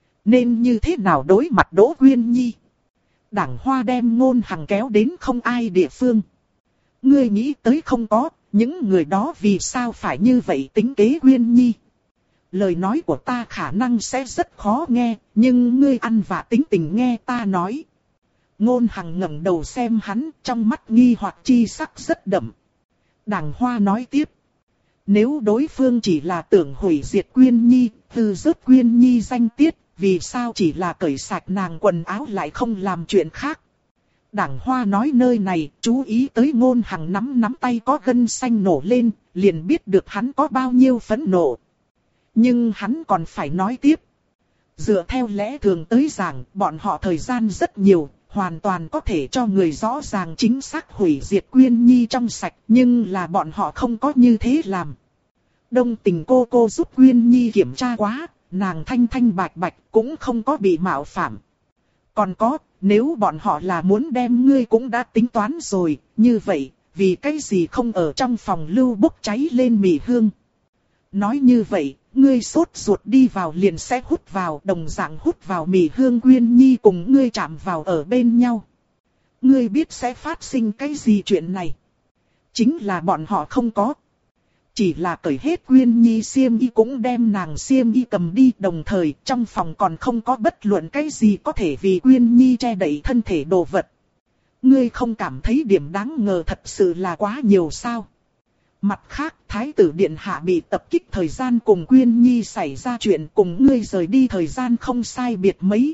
Nên như thế nào đối mặt Đỗ Quyên Nhi. Đàng Hoa đem Ngôn Hằng kéo đến không ai địa phương. Ngươi nghĩ tới không có, những người đó vì sao phải như vậy tính kế Quyên Nhi. Lời nói của ta khả năng sẽ rất khó nghe, nhưng ngươi ăn vạ tính tình nghe ta nói. Ngôn Hằng ngẩng đầu xem hắn, trong mắt nghi hoặc chi sắc rất đậm. Đàng Hoa nói tiếp. Nếu đối phương chỉ là tưởng hủy diệt Quyên Nhi, từ rớt Quyên Nhi danh tiết, vì sao chỉ là cởi sạch nàng quần áo lại không làm chuyện khác. Đàng Hoa nói nơi này, chú ý tới Ngôn Hằng nắm tay có gân xanh nổ lên, liền biết được hắn có bao nhiêu phẫn nộ. Nhưng hắn còn phải nói tiếp. Dựa theo lẽ thường tới giảng, bọn họ thời gian rất nhiều, hoàn toàn có thể cho người rõ ràng chính xác hủy diệt Quyên Nhi trong sạch, nhưng là bọn họ không có như thế làm. Đông Tình cô giúp Quyên Nhi kiểm tra quá, nàng thanh thanh bạch bạch cũng không có bị mạo phạm. Còn có, nếu bọn họ là muốn đem ngươi cũng đã tính toán rồi, như vậy, vì cái gì không ở trong phòng lưu bốc cháy lên mì hương. Nói như vậy, ngươi sốt ruột đi vào liền sẽ hút vào, đồng dạng hút vào mì hương Quyên Nhi cùng ngươi chạm vào ở bên nhau. Ngươi biết sẽ phát sinh cái gì chuyện này. Chính là bọn họ không có. Chỉ là cởi hết Quyên Nhi xiêm y cũng đem nàng xiêm y cầm đi, đồng thời trong phòng còn không có bất luận cái gì có thể vì Quyên Nhi che đậy thân thể đồ vật. Ngươi không cảm thấy điểm đáng ngờ thật sự là quá nhiều sao? Mặt khác, Thái tử Điện Hạ bị tập kích thời gian cùng Quyên Nhi xảy ra chuyện, cùng ngươi rời đi thời gian không sai biệt mấy.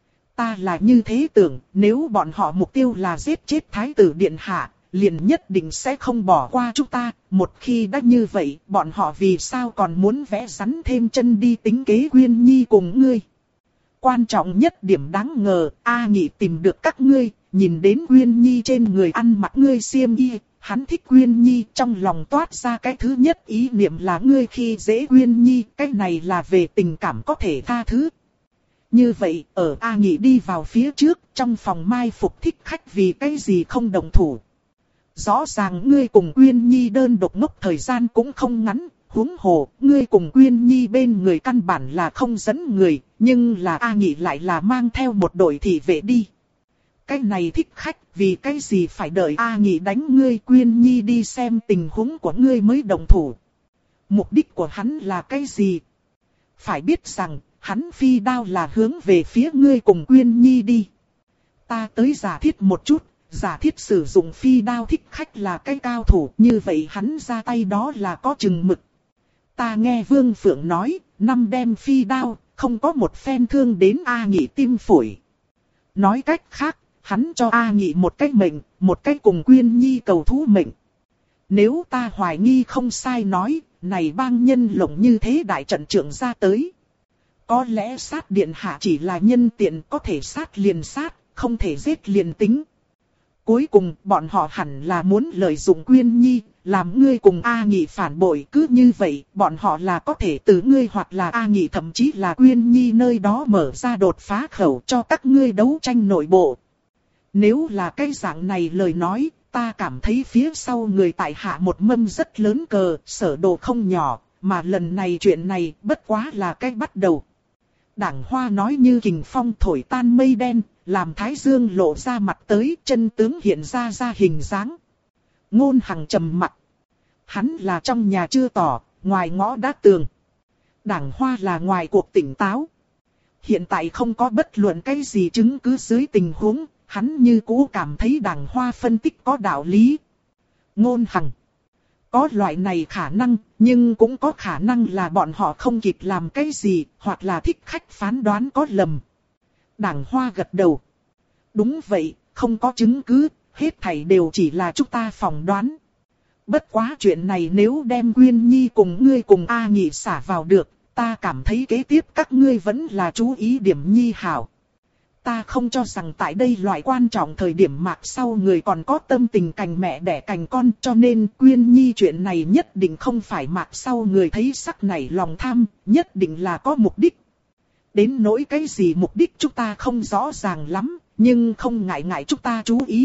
Ta là như thế tưởng, nếu bọn họ mục tiêu là giết chết Thái tử Điện Hạ, liền nhất định sẽ không bỏ qua chúng ta. Một khi đã như vậy, bọn họ vì sao còn muốn vẽ rắn thêm chân đi tính kế Quyên Nhi cùng ngươi. Quan trọng nhất điểm đáng ngờ, A Nhị tìm được các ngươi, nhìn đến Quyên Nhi trên người ăn mặc ngươi xiêm y. Hắn thích Quyên Nhi, trong lòng toát ra cái thứ nhất ý niệm là ngươi khi dễ Quyên Nhi, cái này là về tình cảm có thể tha thứ. Như vậy, ở A Nhị đi vào phía trước, trong phòng mai phục thích khách vì cái gì không đồng thủ. Rõ ràng ngươi cùng Quyên Nhi đơn độc ngốc thời gian cũng không ngắn, huống hồ, ngươi cùng Quyên Nhi bên người căn bản là không dẫn người, nhưng là A Nhị lại là mang theo một đội thị vệ đi. Cái này thích khách, vì cái gì phải đợi A Nhị đánh ngươi Quyên Nhi đi xem tình huống của ngươi mới đồng thủ. Mục đích của hắn là cái gì? Phải biết rằng, hắn phi đao là hướng về phía ngươi cùng Quyên Nhi đi. Ta tới giả thiết một chút, giả thiết sử dụng phi đao thích khách là cái cao thủ, như vậy hắn ra tay đó là có chừng mực. Ta nghe Vương Phượng nói, năm đem phi đao, không có một phen thương đến A Nhị tim phổi. Nói cách khác, hắn cho A Nhị một cái mệnh, một cái cùng Quyên Nhi cầu thú mệnh. Nếu ta hoài nghi không sai nói, này bang nhân lộng như thế đại trận trưởng ra tới. Có lẽ sát điện hạ chỉ là nhân tiện, có thể sát liền sát, không thể giết liền tính. Cuối cùng bọn họ hẳn là muốn lợi dụng Quyên Nhi, làm ngươi cùng A Nhị phản bội, cứ như vậy bọn họ là có thể từ ngươi hoặc là A Nhị thậm chí là Quyên Nhi nơi đó mở ra đột phá khẩu cho các ngươi đấu tranh nội bộ. Nếu là cái dạng này lời nói, ta cảm thấy phía sau người tại hạ một mâm rất lớn cờ, sở đồ không nhỏ, mà lần này chuyện này bất quá là cái bắt đầu. Đảng Hoa nói như kình phong thổi tan mây đen, làm Thái Dương lộ ra mặt tới, chân tướng hiện ra hình dáng. Ngôn Hằng trầm mặt. Hắn là trong nhà chưa tỏ, ngoài ngõ đã tường. Đảng Hoa là ngoài cuộc tỉnh táo. Hiện tại không có bất luận cái gì chứng cứ dưới tình huống, hắn như cũ cảm thấy Đảng Hoa phân tích có đạo lý. Ngôn Hằng. Có loại này khả năng, nhưng cũng có khả năng là bọn họ không kịp làm cái gì, hoặc là thích khách phán đoán có lầm. Đảng Hoa gật đầu. Đúng vậy, không có chứng cứ, hết thảy đều chỉ là chúng ta phỏng đoán. Bất quá chuyện này nếu đem Quyên Nhi cùng ngươi cùng A Nhị xả vào được, ta cảm thấy kế tiếp các ngươi vẫn là chú ý điểm Nhi hảo. ta không cho rằng tại đây loại quan trọng thời điểm mạc sau người còn có tâm tình cành mẹ đẻ cành con, cho nên Quyên Nhi chuyện này nhất định không phải mạc sau người thấy sắc này lòng tham, nhất định là có mục đích. Đến nỗi cái gì mục đích chúng ta không rõ ràng lắm, nhưng không ngại ngại chúng ta chú ý.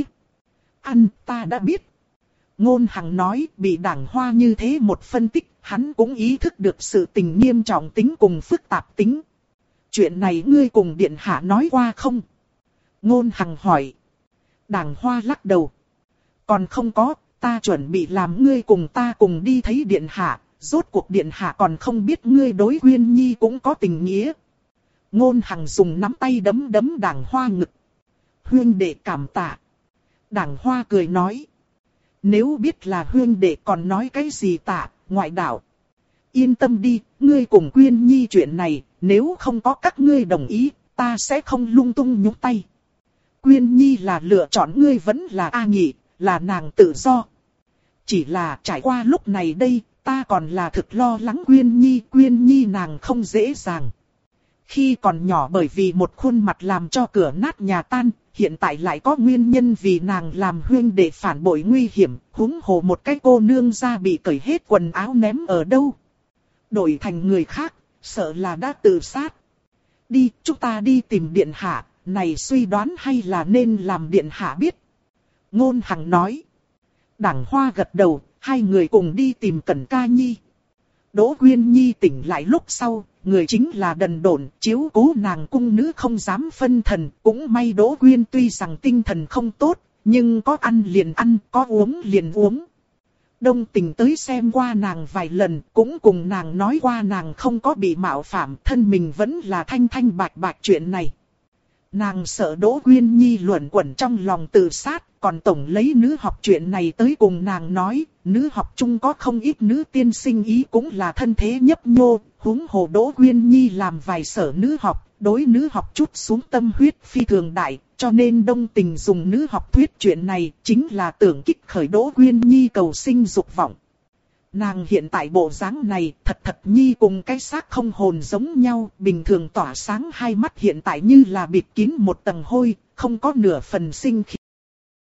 Ăn, ta đã biết. Ngôn Hằng nói, bị Đảng Hoa như thế một phân tích, hắn cũng ý thức được sự tình nghiêm trọng tính cùng phức tạp tính. Chuyện này ngươi cùng Điện Hạ nói qua không? Ngôn Hằng hỏi. Đảng Hoa lắc đầu. Còn không có, ta chuẩn bị làm ngươi cùng ta cùng đi thấy Điện Hạ, rốt cuộc Điện Hạ còn không biết ngươi đối Quyên Nhi cũng có tình nghĩa. Ngôn Hằng dùng nắm tay đấm đấm Đảng Hoa ngực. Huynh đệ cảm tạ. Đảng Hoa cười nói. Nếu biết là huynh đệ còn nói cái gì tạ, ngoại đạo. Yên tâm đi, ngươi cùng Quyên Nhi chuyện này, nếu không có các ngươi đồng ý, ta sẽ không lung tung nhúng tay. Quyên Nhi là lựa chọn ngươi vẫn là A Nhị, là nàng tự do. Chỉ là trải qua lúc này đây, ta còn là thực lo lắng Quyên Nhi nàng không dễ dàng. Khi còn nhỏ bởi vì một khuôn mặt làm cho cửa nát nhà tan, hiện tại lại có nguyên nhân vì nàng làm huynh đệ phản bội nguy hiểm, huống hồ một cái cô nương ra bị cởi hết quần áo ném ở đâu. Đổi thành người khác, sợ là đã tự sát. Đi, chúng ta đi tìm Điện Hạ, này suy đoán hay là nên làm Điện Hạ biết. Ngôn Hằng nói. Đảng Hoa gật đầu, hai người cùng đi tìm Cẩn Ca Nhi. Đỗ Quyên Nhi tỉnh lại lúc sau, người chính là Đần Độn, chiếu cố nàng cung nữ không dám phân thần. Cũng may Đỗ Quyên tuy rằng tinh thần không tốt, nhưng có ăn liền ăn, có uống liền uống. Đông Tình tới xem qua nàng vài lần, cũng cùng nàng nói qua nàng không có bị mạo phạm, thân mình vẫn là thanh thanh bạch bạch chuyện này. Nàng sợ Đỗ Quyên Nhi luẩn quẩn trong lòng tự sát, còn tổng lấy nữ học chuyện này tới cùng nàng nói, nữ học chung có không ít nữ tiên sinh ý cũng là thân thế nhấp nhô, huống hồ Đỗ Quyên Nhi làm vài sở nữ học, đối nữ học chút xuống tâm huyết phi thường đại, cho nên Đông Tình dùng nữ học thuyết chuyện này chính là tưởng kích khởi Đỗ Quyên Nhi cầu sinh dục vọng. Nàng hiện tại bộ dáng này thật nhi cùng cái xác không hồn giống nhau, bình thường tỏa sáng hai mắt hiện tại như là bịt kín một tầng hôi, không có nửa phần sinh khí.